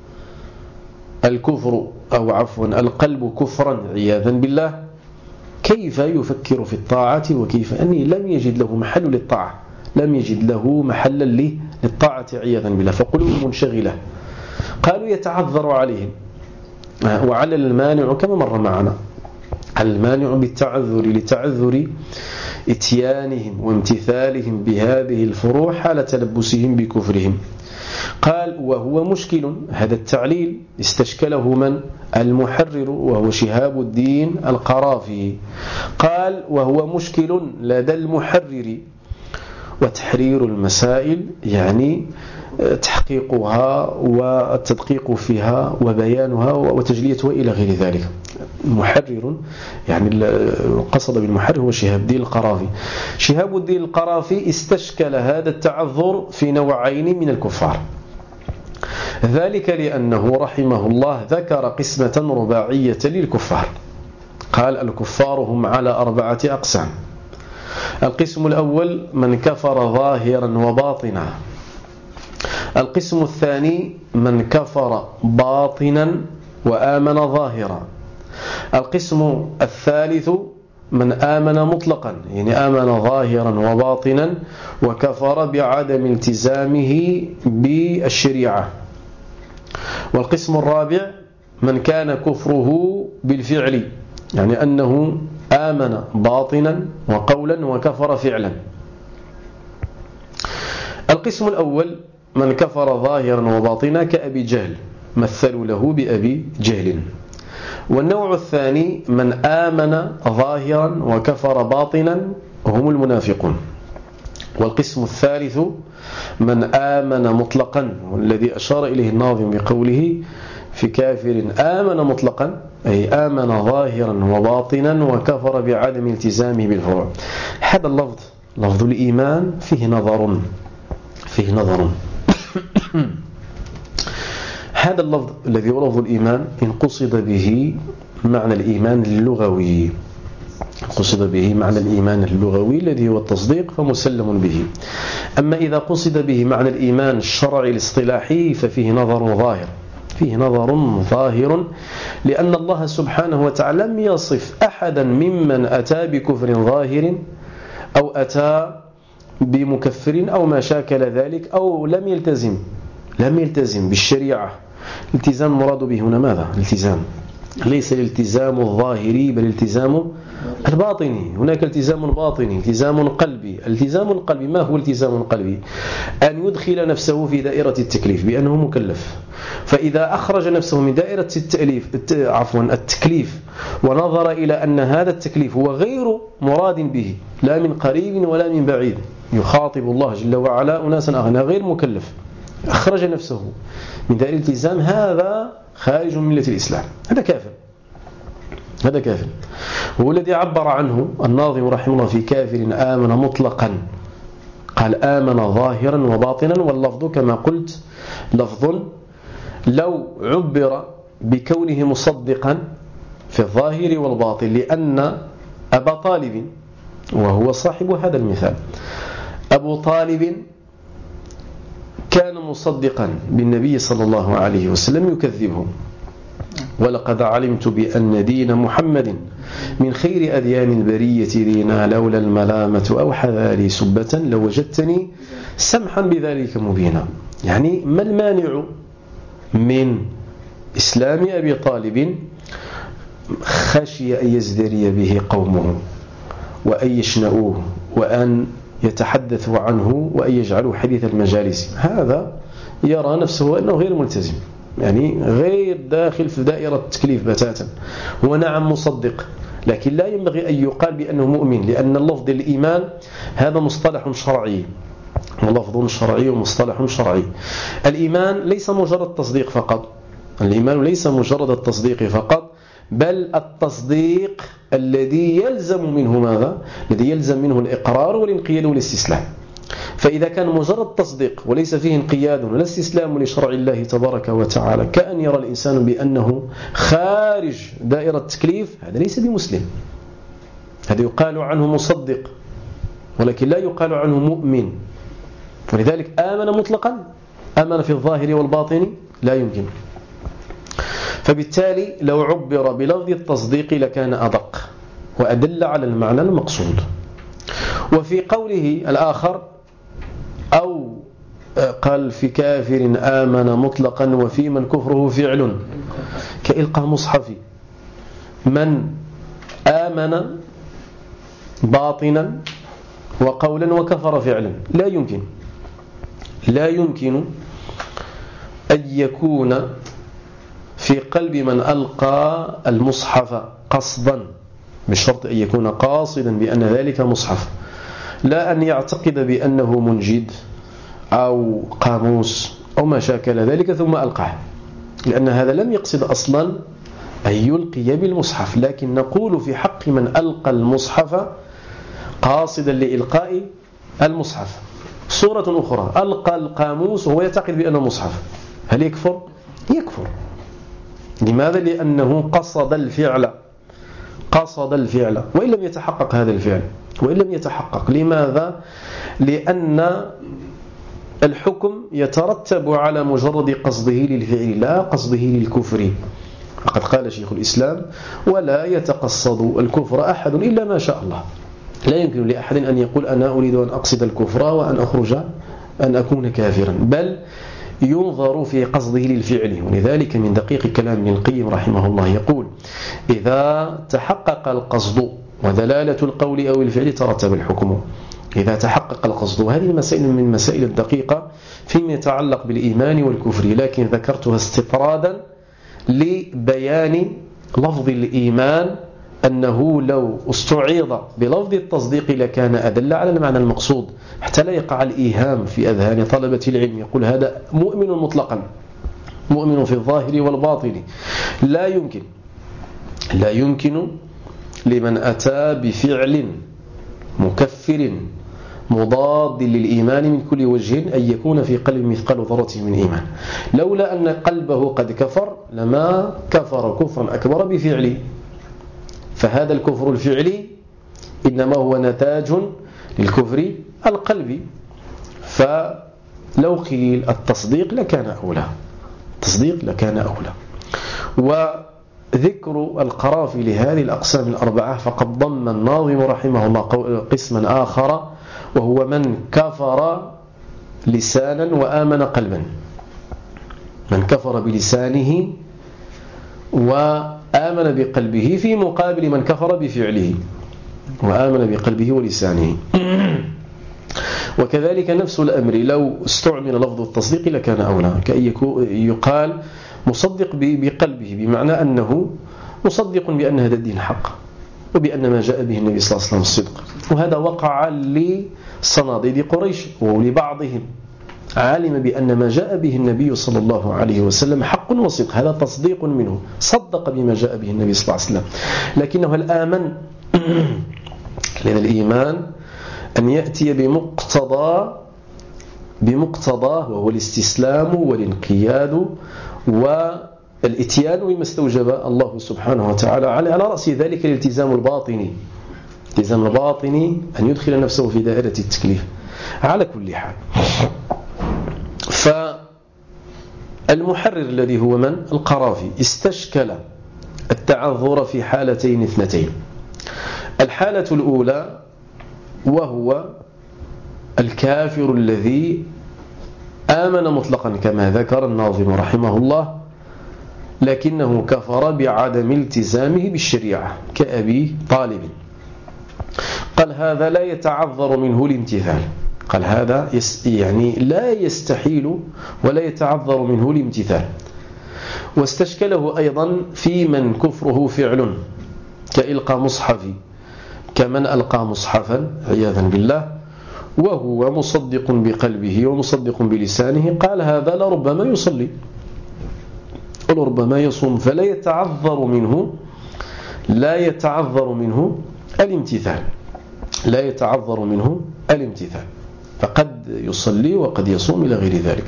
الكفر أو عفوا القلب كفرا عياذا بالله، كيف يفكر في الطاعة وكيف أني لم يجد له محل للطاعة، لم يجد له محلا للطاعة عياذا بالله، فقلوب منشغلة. قالوا يتعذر عليهم. وعلى المانع كما مر معنا المانع بالتعذر لتعذر اتيانهم وامتثالهم بهذه الفروع حال تلبسهم بكفرهم. قال: وهو مشكل. هذا التعليل استشكله من؟ المحرر وهو شهاب الدين القرافي. قال: وهو مشكل لدى المحرر. وتحرير المسائل يعني تحقيقها والتدقيق فيها وبيانها وتجليتها إلى غير ذلك. محرر يعني قصد بالمحرر هو شهاب الدين القرافي. شهاب الدين القرافي استشكل هذا التعذر في نوعين من الكفار، ذلك لأنه رحمه الله ذكر قسمة رباعية للكفار. قال الكفار هم على أربعة أقسام. القسم الأول من كفر ظاهرا وباطنا. القسم الثاني من كفر باطنا وآمن ظاهرا. القسم الثالث من آمن مطلقا، يعني آمن ظاهرا وباطنا وكفر بعدم التزامه بالشريعة. والقسم الرابع من كان كفره بالفعل، يعني أنه آمن باطنا وقولا وكفر فعلا. القسم الأول من كفر ظاهرا وباطنا كأبي جهل، مثلوا له بأبي جهل. والنوع الثاني من آمن ظاهرا وكفر باطنا هم المنافقون. والقسم الثالث من آمن مطلقا، والذي أشار إليه الناظم بقوله في كافر آمن مطلقا، أي آمن ظاهرا وباطنا وكفر بعدم التزامه بالفروع. هذا اللفظ لفظ الإيمان فيه نظر فيه نظر هذا اللفظ الذي هو لفظ الإيمان إن قصد به معنى الإيمان اللغوي، قصد به معنى الإيمان اللغوي الذي هو التصديق فمسلم به. أما إذا قصد به معنى الإيمان الشرعي الاصطلاحي ففيه نظر ظاهر فيه نظر ظاهر لأن الله سبحانه وتعالى لم يصف أحدا ممن أتى بكفر ظاهر أو أتى بمكفر أو ما شاكل ذلك أو لم يلتزم لم يلتزم بالشريعة. الالتزام مراد به هنا ماذا؟ الالتزام ليس الالتزام الظاهري بل الالتزام الباطني. هناك التزام باطني، التزام قلبي. التزام القلبي ما هو التزام القلبي؟ أن يدخل نفسه في دائرة التكليف بأنه مكلف. فإذا أخرج نفسه من دائرة التأليف عفوا التكليف ونظر إلى أن هذا التكليف هو غير مراد به لا من قريب ولا من بعيد، يخاطب الله جل وعلا أناسا أغنى غير مكلف، أخرج نفسه من دائرة الالتزام، هذا خارج من ملة الإسلام، هذا كافر هذا كافر. هو الذي عبر عنه الناظم رحمه الله في كافر آمن مطلقا، قال آمن ظاهرا وباطنا. واللفظ كما قلت لفظ لو عبر بكونه مصدقا في الظاهر والباطن، لأن أبا طالب وهو صاحب هذا المثال، أبو طالب كان مصدقا بالنبي صلى الله عليه وسلم يكذبه. ولقد علمت بأن دين محمد من خير أديان البرية دينا لولا الملامة أو حذاري سبة لوجدتني سمحا بذلك مبينا. يعني ما المانع من إسلام أبي طالب؟ خشي أن يزدري به قومه وأن يشنؤوه وأن يتحدثوا عنه وأن يجعلوا حديث المجالس. هذا يرى نفسه أنه غير ملتزم، يعني غير داخل في دائرة التكليف بتاتا. هو نعم مصدق لكن لا ينبغي أن يقال بأنه مؤمن، لأن اللفظ الإيمان هذا مصطلح شرعي ولفظ شرعي ومصطلح شرعي. الإيمان ليس مجرد تصديق فقط، الإيمان ليس مجرد التصديق فقط، بل التصديق الذي يلزم منه ماذا؟ الذي يلزم منه الإقرار والانقياد والاستسلام. فإذا كان مجرد تصديق وليس فيه انقياد ولا استسلام لشرع الله تبارك وتعالى، كأن يرى الإنسان بأنه خارج دائرة التكليف، هذا ليس بمسلم. هذا يقال عنه مصدق ولكن لا يقال عنه مؤمن. ولذلك آمن مطلقا، آمن في الظاهر والباطن لا يمكن. فبالتالي لو عبر بلفظ التصديق لكان أدق وأدل على المعنى المقصود. وفي قوله الآخر أو قال في كافر آمن مطلقا وفي من كفره فعل كإلقاء مصحف، من آمن باطنا وقولا وكفر فعلا، لا يمكن لا يمكن أن يكون في قلب من ألقى المصحف قصدا، بشرط أن يكون قاصدا بأن ذلك مصحف، لا أن يعتقد بأنه منجد أو قاموس أو ما شاكل ذلك ثم ألقاه، لأن هذا لم يقصد أصلا أن يلقي بالمصحف، لكن نقول في حق من ألقى المصحف قاصدا لإلقاء المصحف. صورة أخرى، ألقى القاموس وهو يعتقد بأنه مصحف، هل يكفر؟ يكفر. لماذا؟ لأنه قصد الفعل، قصد الفعل وإن لم يتحقق هذا الفعل، وإن لم يتحقق. لماذا؟ لأن الحكم يترتب على مجرد قصده للفعل لا قصده للكفر. وقد قال شيخ الإسلام: ولا يتقصد الكفر أحد إلا ما شاء الله. لا يمكن لأحد أن يقول أنا أريد أن أقصد الكفر وأن أخرج أن أكون كافرا، بل ينظر في قصده للفعل. ولذلك من دقيق كلام ابن القيم رحمه الله يقول: إذا تحقق القصد ودلالة القول أو الفعل ترتب الحكم. إذا تحقق القصد، وهذه المسائل من المسائل الدقيقة فيما يتعلق بالإيمان والكفر، لكن ذكرتها استطرادا لبيان لفظ الإيمان، أنه لو استعيض بلفظ التصديق لكان أدل على المعنى المقصود، حتى لا يقع الإيهام في أذهان طلبة العلم، يقول هذا مؤمن مطلقا، مؤمن في الظاهر والباطن. لا يمكن لا يمكن لمن أتى بفعل مكفر مضاد للإيمان من كل وجه أن يكون في قلب مثقال ذرة من إيمان. لولا أن قلبه قد كفر لما كفر كفرا أكبر بفعله، فهذا الكفر الفعلي إنما هو نتاج للكفر القلبي. فلو قيل التصديق لكان أولى، التصديق لكان أولى. وذكر القرافي لهذه الأقسام الأربعة فقد ضم الناظم رحمه الله قسما آخر، وهو من كفر لسانا وآمن قلبا. من كفر بلسانه وآمن بقلبه في مقابل من كفر بفعله وآمن بقلبه ولسانه. وكذلك نفس الأمر لو استعمل لفظ التصديق لكان أولى، كأن يقال مصدق بقلبه، بمعنى أنه مصدق بأن هذا الدين حق وبأن ما جاء به النبي صلى الله عليه وسلم الصدق. وهذا وقع لصناديد قريش ولبعضهم، عالم بأن ما جاء به النبي صلى الله عليه وسلم حق وصدق، هذا تصديق منه، صدق بما جاء به النبي صلى الله عليه وسلم، لكنه الآمن. لأن الإيمان أن يأتي بمقتضى بمقتضاه، وهو الاستسلام والانقياد والاتيان بما استوجب الله سبحانه وتعالى. على رأس ذلك الالتزام الباطني، الالتزام الباطني أن يدخل نفسه في دائرة التكليف. على كل حال، فالمحرر الذي هو من؟ القرافي استشكل التعذر في حالتين اثنتين. الحالة الأولى وهو الكافر الذي آمن مطلقا كما ذكر الناظم رحمه الله، لكنه كفر بعدم التزامه بالشريعة كأبي طالب. قال هذا لا يتعذر منه الامتثال، قال هذا يعني لا يستحيل ولا يتعذر منه الامتثال. واستشكله أيضا في من كفره فعل كإلقى مصحف، كمن ألقى مصحفا عياذا بالله وهو مصدق بقلبه ومصدق بلسانه، قال هذا لربما يصلي ولربما يصوم، فلا يتعذر منه لا يتعذر منه الامتثال لا يتعذر منه الامتثال فقد يصلي وقد يصوم إلى غير ذلك.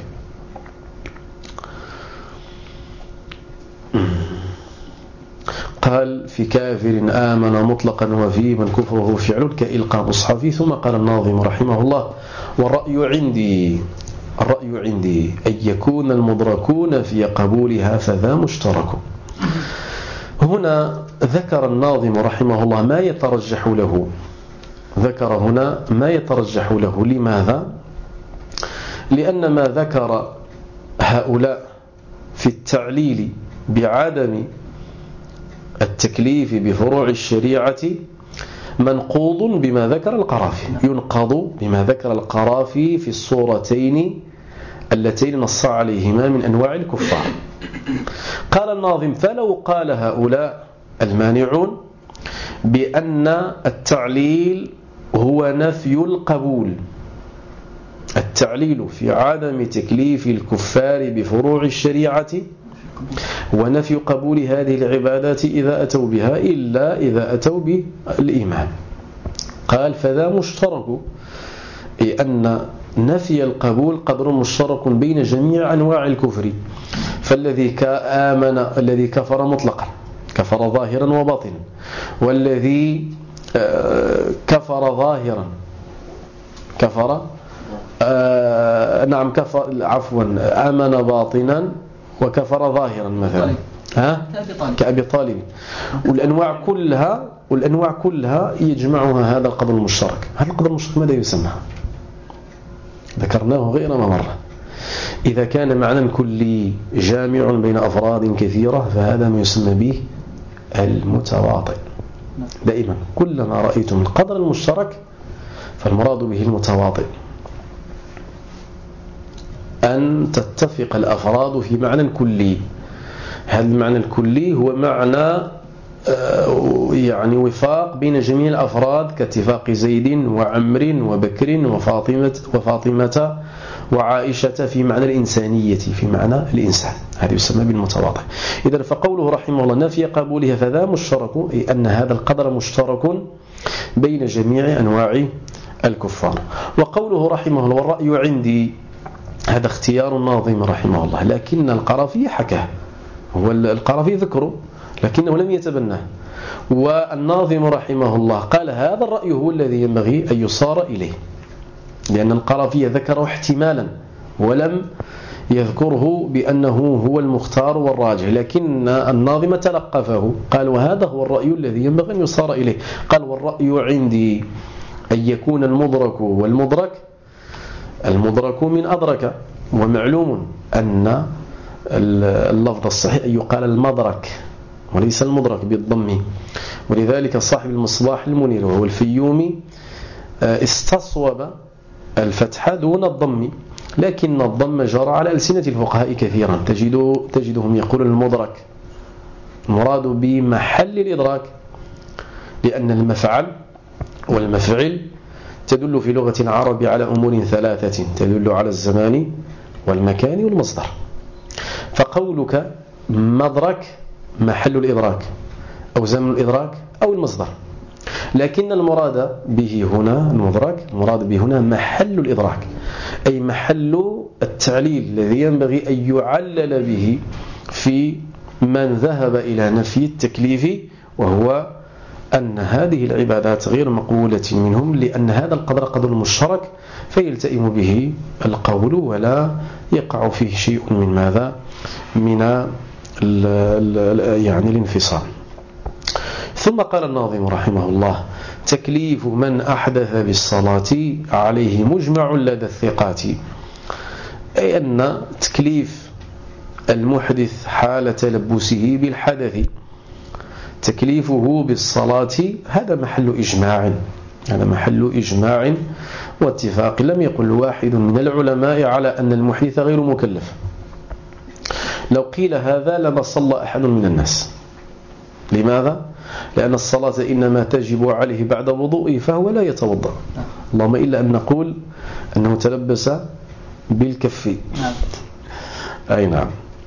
قال في كافر آمن مطلقا وفي من كفره فعل كإلقى مصحفي. ثم قال الناظم رحمه الله: والرأي عندي الرأي عندي أن يكون المدركون في قبولها فذا مشترك. هنا ذكر الناظم رحمه الله ما يترجح له ذكر هنا ما يترجح له. لماذا؟ لأن ما ذكر هؤلاء في التعليل بعدم التكليف بفروع الشريعة منقوض بما ذكر القرافي، ينقض بما ذكر القرافي في الصورتين اللتين نص عليهما من أنواع الكفار. قال الناظم: فلو قال هؤلاء المانعون بأن التعليل هو نفي القبول التعليل في عدم تكليف الكفار بفروع الشريعة ونفي قبول هذه العبادات إذا أتوا بها إلا إذا أتوا بالإيمان. قال فذا مشترك، أي أن نفي القبول قدر مشترك بين جميع أنواع الكفر، فالذي آمن الذي كفر مطلقا كفر ظاهرا وباطنا، والذي كفر ظاهرا كفر آه نعم كفر عفوا آمن باطنا وكفر ظاهرا مثلا ها كأبي طالب، والأنواع كلها والأنواع كلها يجمعها هذا القدر المشترك. هذا القدر المشترك ماذا يسمى؟ ذكرناه غير ما مرة. إذا كان معنى كلي جامع بين أفراد كثيرة فهذا ما يسمى به المتواطئ. دائما كلما رأيتم القدر المشترك فالمراد به المتواطئ، أن تتفق الأفراد في معنى كلي. هذا المعنى الكلي هو معنى يعني وفاق بين جميع الأفراد كاتفاق زيد وعمر وبكر وفاطمة وفاطمة وعائشة في معنى الإنسانية، في معنى الإنسان. هذا يسمى بالمتواطئ. إذن فقوله رحمه الله نفي قبولها فذا مشترك، أي أن هذا القدر مشترك بين جميع أنواع الكفار. وقوله رحمه الله والرأي عندي، هذا اختيار الناظم رحمه الله، لكن القرافي حكاه، هو القرافي ذكره لكنه لم يتبناه، والناظم رحمه الله قال هذا الرأي هو الذي ينبغي أن يصار إليه، لأن القرافي ذكره احتمالا ولم يذكره بأنه هو المختار والراجح، لكن الناظم تلقفه قال وهذا هو الرأي الذي ينبغي أن يصار إليه. قال والرأي عندي أن يكون المدرك والمدرك المدرك من أدرك، ومعلوم أن اللفظ الصحيح أن يقال المدرك وليس المدرك بالضم، ولذلك صاحب المصباح المنير وهو الفيومي استصوب الفتحة دون الضم، لكن الضم جرى على ألسنة الفقهاء كثيرا، تجد تجدهم يقولون المدرك المراد بمحل الإدراك، لأن المفعل والمفعل تدل في لغة العرب على أمور ثلاثة، تدل على الزمان والمكان والمصدر. فقولك مدرك محل الإدراك أو زمن الإدراك أو المصدر، لكن المراد به هنا المدرك المراد به هنا محل الإدراك، أي محل التعليل الذي ينبغي أن يعلل به في من ذهب إلى نفي التكليف، وهو أن هذه العبادات غير مقبولة منهم، لأن هذا القدر قدر مشترك فيلتئم به القول ولا يقع فيه شيء من ماذا من ال ال يعني الانفصال. ثم قال الناظم رحمه الله تكليف من أحدث بالصلاة عليه مجمع لدى الثقات، أي أن تكليف المحدث حال تلبسه بالحدث تكليفه بالصلاة هذا محل إجماع، هذا محل إجماع واتفاق. لم يقل واحد من العلماء على أن المحدث غير مكلف. لو قيل هذا لما صلى أحد من الناس. لماذا؟ لأن الصلاة إنما تجب عليه بعد وضوئه فهو لا يتوضأ، اللهم إلا أن نقول أنه تلبس بالكف. أي نعم.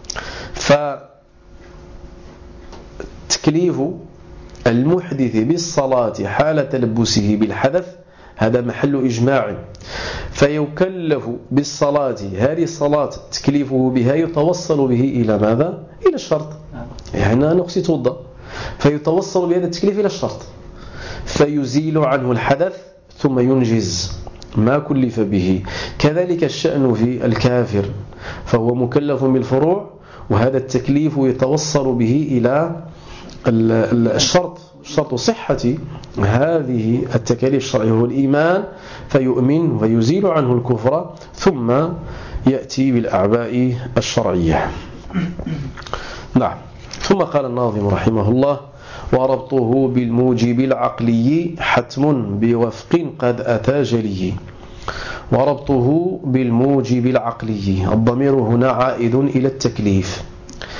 فتكليف المحدث بالصلاة حال تلبسه بالحدث هذا محل إجماع، فيكلف بالصلاة. هذه الصلاة تكليفه بها يتوصل به إلى ماذا؟ إلى الشرط، يعني نقص يتوضأ، فيتوصل بهذا التكليف إلى الشرط فيزيل عنه الحدث ثم ينجز ما كلف به. كذلك الشأن في الكافر، فهو مكلف بالفروع وهذا التكليف يتوصل به إلى الشرط، شرط صحة هذه التكاليف الشرعية هو الإيمان، فيؤمن ويزيل عنه الكفر ثم يأتي بالأعباء الشرعية. نعم. ثم قال الناظم رحمه الله وربطه بالموجب العقلي حتم بوفق قد أتى جليه. وربطه بالموجب العقلي، الضمير هنا عائد إلى التكليف.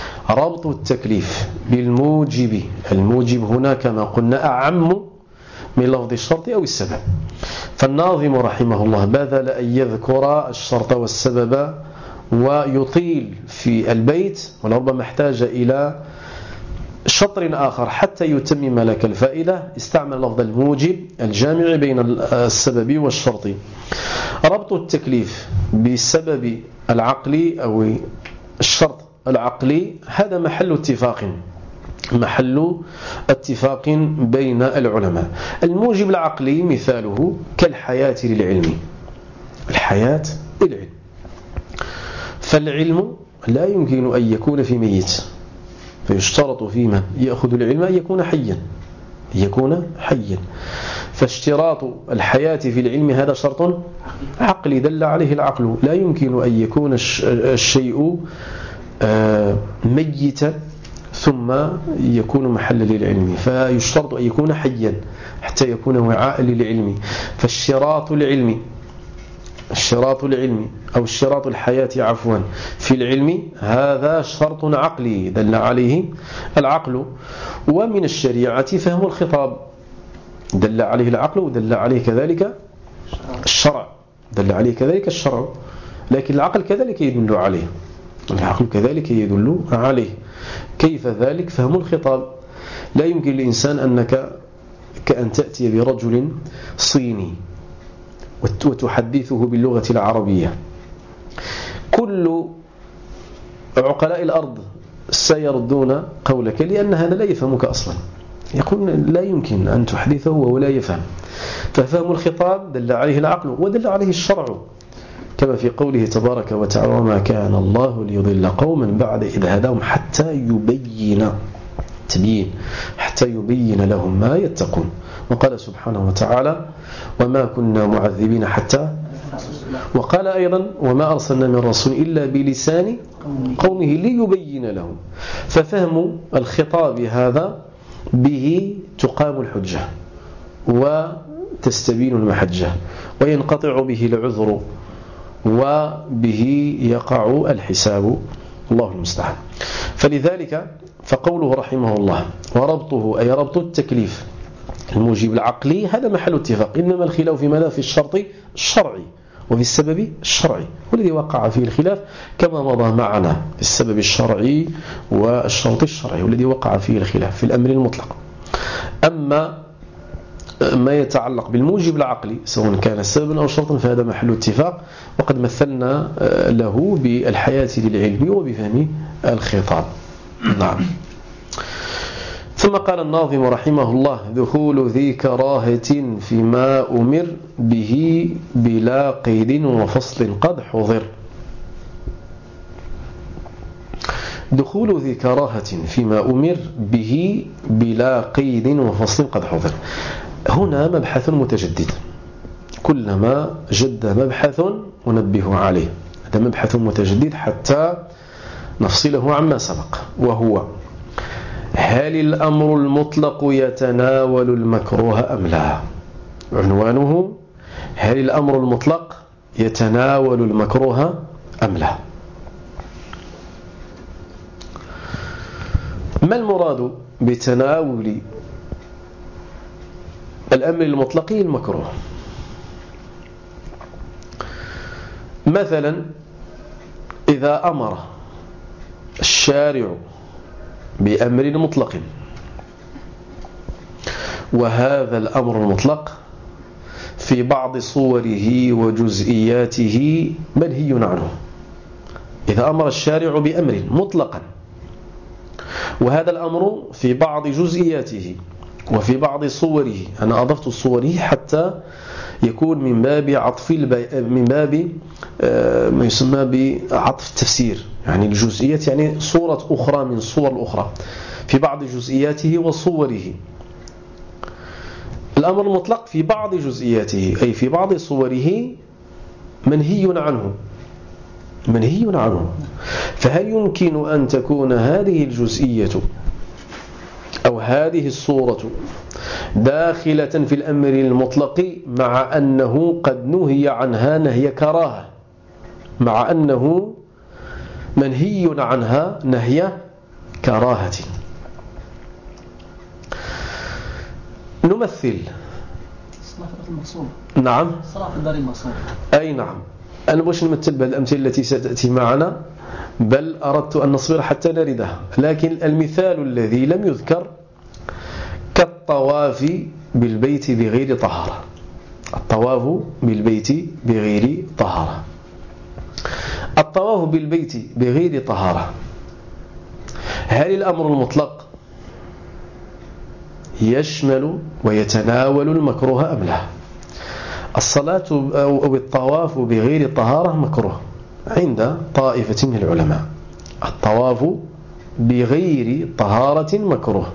ربط التكليف بالموجب، الموجب هنا كما قلنا أعم من لفظ الشرط أو السبب. فالناظم رحمه الله بذل أن يذكر الشرط والسبب ويطيل في البيت، ولربما احتاج إلى شطر آخر حتى يتمم لك الفائدة. استعمل لفظ الموجب الجامع بين السبب والشرط. ربط التكليف بالسبب العقلي أو الشرط العقلي هذا محل اتفاق محل اتفاق بين العلماء. الموجب العقلي مثاله كالحياة للعلم، الحياة للعلم، فالعلم لا يمكن أن يكون في ميت، فيشترط في من يأخذ العلم أن يكون حيا يكون حيا فاشتراط الحياة في العلم هذا شرط عقلي دل عليه العقل. لا يمكن أن يكون الشيء ميتا ثم يكون محلا للعلم، فيشترط أن يكون حيا حتى يكون وعاء للعلم. فالشراط العلمي الشراط العلمي أو الشراط الحياة عفوا في العلم هذا شرط عقلي دل عليه العقل. ومن الشريعة فهم الخطاب دل عليه العقل ودل عليه كذلك الشرع دل عليه كذلك الشرع لكن العقل كذلك يدل عليه العقل كذلك يدل عليه. كيف ذلك؟ فهم الخطاب. لا يمكن للإنسان أنك كأن تأتي برجل صيني وتحدثه باللغة العربية. كل عقلاء الأرض سيردون قولك لأن هذا لا يفهمك أصلا، يقول لا يمكن أن تحدثه وهو لا يفهم. ففهم الخطاب دل عليه العقل ودل عليه الشرع، كما في قوله تبارك وتعالى وما كان الله ليضل قوما بعد إذ هداهم حتى يبين تبيين حتى يبين لهم ما يتقون. وقال سبحانه وتعالى وما كنا معذبين حتى، وقال أيضا وما أرسلنا من رسول إلا بلسان قومه ليبين لهم. ففهم الخطاب هذا به تقام الحجة وتستبين المحجة وينقطع به العذر وبه يقع الحساب، الله المستعان. فلذلك فقوله رحمه الله وربطه أي ربط التكليف الموجب العقلي هذا محل اتفاق، إنما الخلاف في ماذا؟ في الشرط الشرعي وفي السبب الشرعي، والذي وقع فيه الخلاف كما مضى معنا في السبب الشرعي والشرط الشرعي والذي وقع فيه الخلاف في الأمر المطلق. أما ما يتعلق بالموجب العقلي سواء كان سببا أو شرطا فهذا محل اتفاق، وقد مثلنا له بالحياة للعلم وبفهم الخطاب. نعم. ثم قال الناظم رحمه الله دخول ذي كراهة فيما أمر به بلا قيد وفصل قد حضر. دخول ذي كراهة فيما أمر به بلا قيد وفصل قد حضر. هنا مبحث متجدد، كلما جد مبحث ننبه عليه. هذا مبحث متجدد حتى نفصله عما سبق، وهو هل الأمر المطلق يتناول المكروه أم لا؟ عنوانه هل الأمر المطلق يتناول المكروه أم لا؟ ما المراد بتناول الأمر المطلق المكروه؟ مثلا إذا أمر الشارع بأمر مطلق وهذا الأمر المطلق في بعض صوره وجزئياته منهي عنه. إذا أمر الشارع بأمر مطلقا وهذا الأمر في بعض جزئياته وفي بعض صوره، أنا أضفت صوره حتى يكون من باب عطف البي... من باب ما يسمى بعطف التفسير، يعني الجزئيات يعني صورة أخرى من صور الأخرى في بعض جزئياته وصوره. الأمر المطلق في بعض جزئياته أي في بعض صوره منهي عنه منهي عنه. فهل يمكن أن تكون هذه الجزئية أو هذه الصورة داخلة في الأمر المطلق مع أنه قد نهي عنها نهي كراهة، مع أنه منهي عنها نهي كراهة؟ نمثل الصلاة في المقصورة. نعم الصلاة في الدار المقصورة. أي نعم. أنا باش نمثل بها الأمثلة التي ستأتي معنا، بل أردت أن نصبر حتى نردها، لكن المثال الذي لم يذكر كالطواف بالبيت بغير طهارة. الطواف بالبيت بغير طهارة. الطواف بالبيت بغير طهارة، هل الأمر المطلق يشمل ويتناول المكروه أم لا؟ الصلاة أو الطواف بغير طهارة مكروه عند طائفة من العلماء. الطواف بغير طهارة مكروه.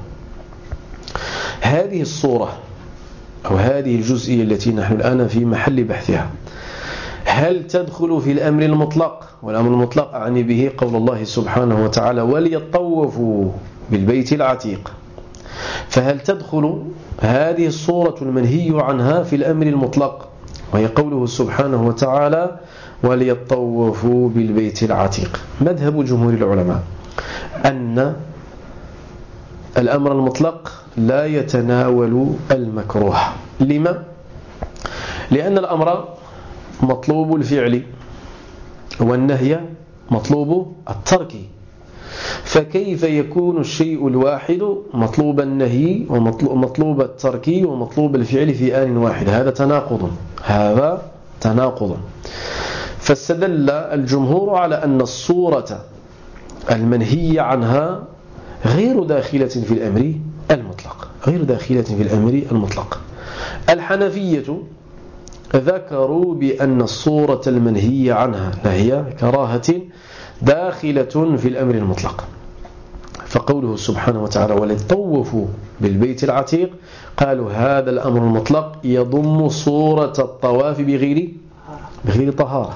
هذه الصورة أو هذه الجزئية التي نحن الآن في محل بحثها، هل تدخل في الأمر المطلق؟ والأمر المطلق أعني به قول الله سبحانه وتعالى وليطوفوا بالبيت العتيق. فهل تدخل هذه الصورة المنهي عنها في الأمر المطلق، وهي قوله سبحانه وتعالى وليطوفوا بالبيت العتيق؟ مذهب جمهور العلماء أن الأمر المطلق لا يتناول المكروه. لما؟ لأن الأمر مطلوب الفعل والنهي مطلوب الترك، فكيف يكون الشيء الواحد مطلوب النهي ومطلوب الترك ومطلوب الفعل في آن واحد؟ هذا تناقض، هذا تناقض. فاستدل الجمهور على أن الصورة المنهي عنها غير داخلة في الأمر المطلق، غير داخلة في الأمر المطلق. الحنفية ذكروا بأن الصورة المنهي عنها نهي كراهة داخلة في الأمر المطلق، فقوله سبحانه وتعالى وليطوفوا بالبيت العتيق، قالوا هذا الأمر المطلق يضم صورة الطواف بغير بغير طهارة.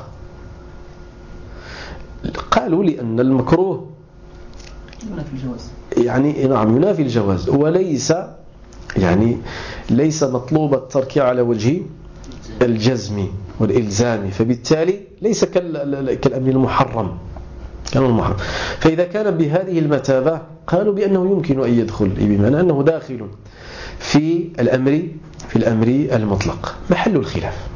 قالوا لأن المكروه ينافي الجواز، يعني نعم ينافي الجواز، وليس يعني ليس مطلوب الترك على وجه الجزم والإلزام، فبالتالي ليس كالأمر المحرم كان المحرم. فإذا كان بهذه المثابة قالوا بأنه يمكن أن يدخل، بمعنى أنه داخل في الأمر في الأمر المطلق. محل الخلاف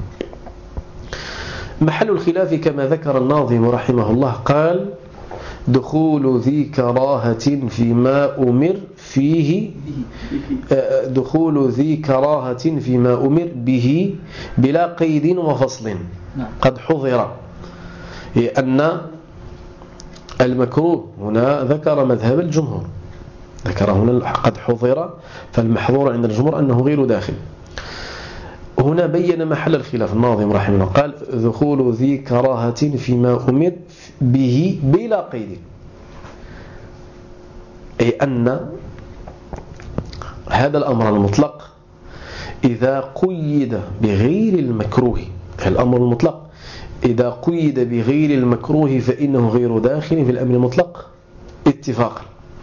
محل الخلاف كما ذكر الناظم رحمه الله، قال دخول ذي كراهة فيما أمر فيه دخول ذي كراهة فيما أمر به بلا قيد وفصل قد حضر. أن المكروه هنا ذكر مذهب الجمهور، ذكر هنا قد حضر، فالمحظور عند الجمهور أنه غير داخل. هنا بين محل الخلاف الناظم رحمه الله، قال دخول ذي كراهة فيما أمر به بلا قيد، أي أن هذا الأمر المطلق إذا قيد بغير المكروه، الأمر المطلق إذا قيد بغير المكروه فإنه غير داخل في الأمر المطلق اتفاقا.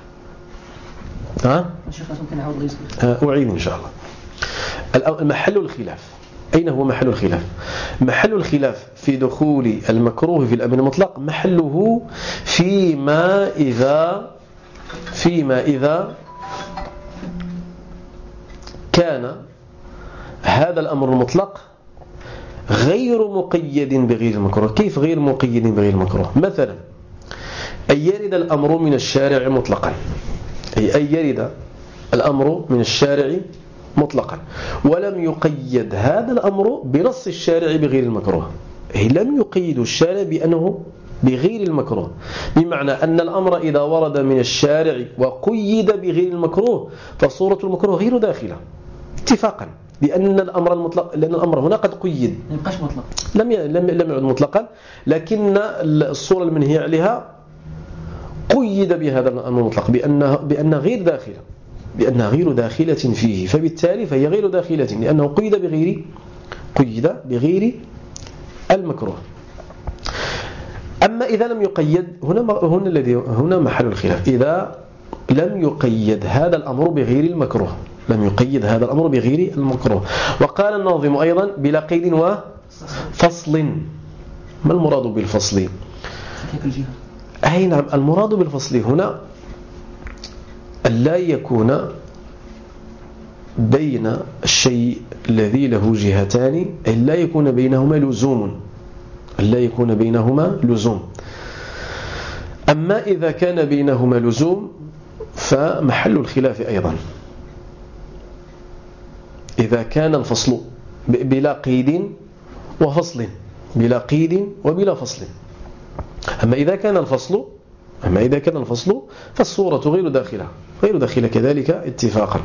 ها؟ أعيد إن شاء الله. محل الخلاف أين هو محل الخلاف؟ محل الخلاف في دخول المكروه في الأمر المطلق محله فيما إذا فيما إذا كان هذا الأمر المطلق غير مقيد بغير المكروه. كيف غير مقيد بغير المكروه؟ مثلا أن يرد الأمر من الشارع مطلقا، أي أن يرد الأمر من الشارع مطلقا ولم يقيد هذا الأمر بنص الشارع بغير المكروه، أي لم يقيد الشارع بأنه بغير المكروه، بمعنى أن الأمر إذا ورد من الشارع وقيد بغير المكروه فصورة المكروه غير داخلة اتفاقا، لأن الأمر المطلق لأن الأمر هنا قد قيد، يبقاش مطلق، لم لم لم يعد مطلقا، لكن الصورة المنهي عليها قيد بهذا الأمر المطلق بأنها بأنها غير داخلة بأنها غير داخلة فيه، فبالتالي فهي غير داخلة لأنه قيد بغير قيد بغير المكروه. أما إذا لم يقيد، هنا هنا الذي هنا محل الخلاف، إذا لم يقيد هذا الأمر بغير المكروه، لم يقيد هذا الأمر بغير المكروه. وقال الناظم أيضا بلا قيد وفصل. ما المراد بالفصل؟ أي نعم، المراد بالفصل هنا أن لا يكون بين الشيء الذي له جهتان أي لا يكون بينهما لزوم، لا يكون بينهما لزوم. أما إذا كان بينهما لزوم فمحل الخلاف أيضا. إذا كان الفصل بلا قيد وفصل، بلا قيد وبلا فصل. أما إذا كان الفصل أما إذا كان الفصل فالصورة غير داخلة غير داخلة كذلك اتفاقا.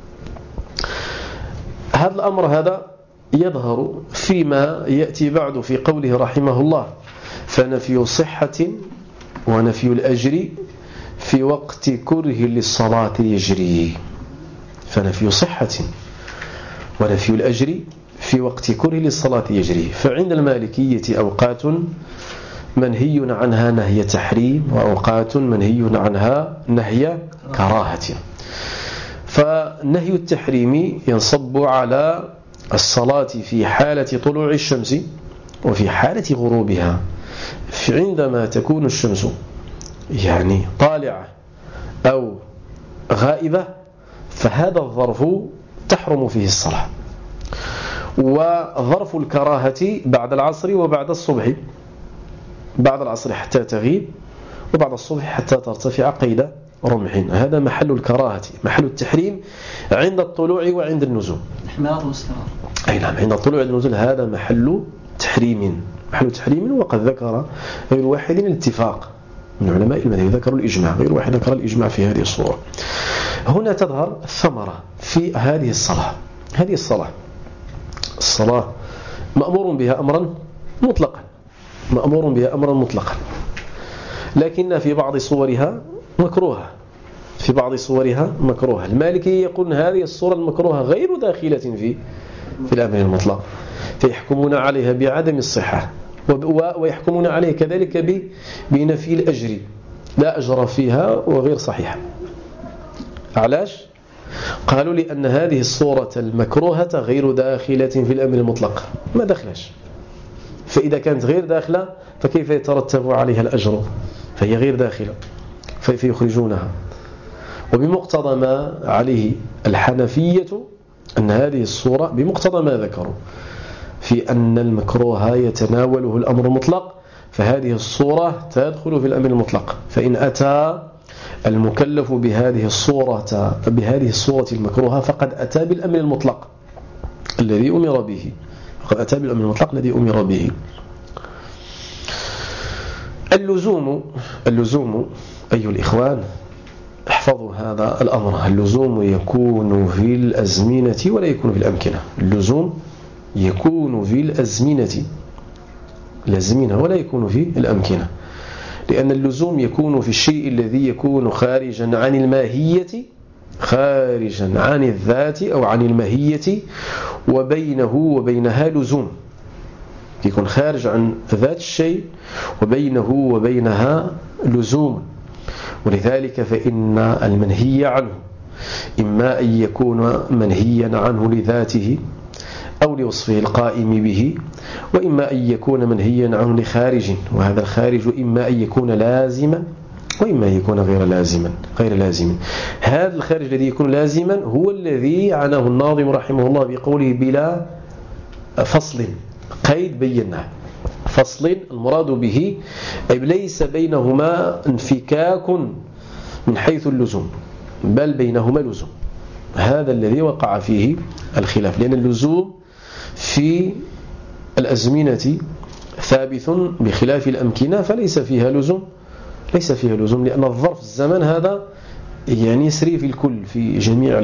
هذا الأمر هذا يظهر فيما يأتي بعد في قوله رحمه الله: فنفي صحة ونفي الأجر في وقت كره للصلاة يجري. فنفي صحة ونفي الأجر في وقت كره للصلاة يجري. فعند المالكية أوقات منهي عنها نهي تحريم، وأوقات منهي عنها نهي كراهة. فنهي التحريم ينصب على الصلاة في حالة طلوع الشمس وفي حالة غروبها. عندما تكون الشمس يعني طالعة أو غائبة فهذا الظرف تحرم فيه الصلاة. وظرف الكراهة بعد العصر وبعد الصبح، بعد العصر حتى تغيب وبعد الصبح حتى ترتفع قيد رمح، هذا محل الكراهة، محل التحريم عند الطلوع وعند النزول. إحمار واستمرار. أي نعم، عند الطلوع وعند النزول هذا محل تحريم، محل تحريم. وقد ذكر غير واحد الاتفاق من علماء المذهب، ذكروا الإجماع، غير واحد ذكر الإجماع في هذه الصورة. هنا تظهر الثمرة في هذه الصلاة. هذه الصلاة الصلاة مأمور بها أمرا مطلقا، مأمور بها أمرا مطلقا، لكن في بعض صورها مكروهة، في بعض صورها مكروهة. المالكي يقول هذه الصورة المكروهة غير داخلة في في الأمر المطلق، فيحكمون عليها بعدم الصحة، ويحكمون عليه كذلك بنفي الأجر، لا أجر فيها وغير صحيحة. علاش؟ قالوا لأن هذه الصورة المكروهة غير داخلة في الأمر المطلق، ما دخلش. فإذا كانت غير داخلة فكيف يترتب عليها الأجر؟ فهي غير داخلة فيخرجونها. وبمقتضى ما عليه الحنفية أن هذه الصورة بمقتضى ما ذكروا في أن المكروه يتناوله الأمر المطلق، فهذه الصورة تدخل في الأمر المطلق. فإن أتى المكلف بهذه الصورة بهذه الصورة المكروهة فقد أتى بالأمر المطلق الذي أمر به، فقد أتى بالأمر المطلق الذي أمر به. اللزوم اللزوم أيها الإخوان احفظوا هذا الأمر. اللزوم يكون في الأزمنة ولا يكون في الأمكنة. اللزوم يكون في الأزمنة الأزمنة ولا يكون في الأمكنة، لأن اللزوم يكون في الشيء الذي يكون خارجا عن الماهية، خارجا عن الذات أو عن الماهية، وبينه وبينها لزوم، يكون خارج عن ذات الشيء وبينه وبينها لزوم. ولذلك فإن المنهي عنه إما أن يكون منهيا عنه لذاته أو لوصفه القائم به، وإما أن يكون منهيا عنه لخارج، وهذا الخارج إما أن يكون لازما وإما أن يكون غير لازما غير لازم. هذا الخارج الذي يكون لازما هو الذي عناه الناظم رحمه الله بقوله بلا فصل قيد بيناه. فصل المراد به أي ليس بينهما انفكاك من حيث اللزوم، بل بينهما لزوم. هذا الذي وقع فيه الخلاف، لأن اللزوم في الأزمنة ثابت بخلاف الأمكنة فليس فيها لزوم، ليس فيها لزوم، لأن الظرف الزمن هذا يعني يسري في الكل، في جميع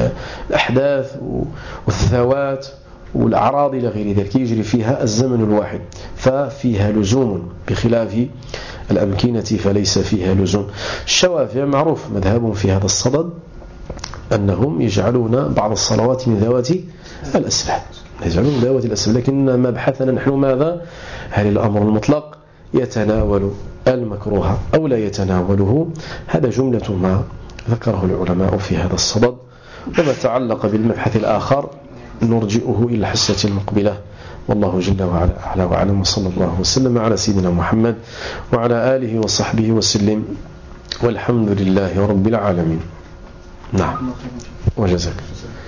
الأحداث والذوات والأعراض إلى غير ذلك، يجري فيها الزمن الواحد، ففيها لزوم بخلاف الأمكنة فليس فيها لزوم. الشوافع معروف مذهبهم في هذا الصدد أنهم يجعلون بعض الصلوات من ذوات الأسباب، يجعلون من ذوات الأسباب، لكن ما بحثنا نحن ماذا؟ هل الأمر المطلق يتناول المكروه أو لا يتناوله؟ هذا جملة ما ذكره العلماء في هذا الصدد. وما تعلق بالمبحث الآخر نرجئه إلى الحصة المقبلة، والله جل وعلا أعلى وأعلم، وصلى الله وسلم على سيدنا محمد وعلى آله وصحبه وسلم، والحمد لله رب العالمين. نعم، وجزاك.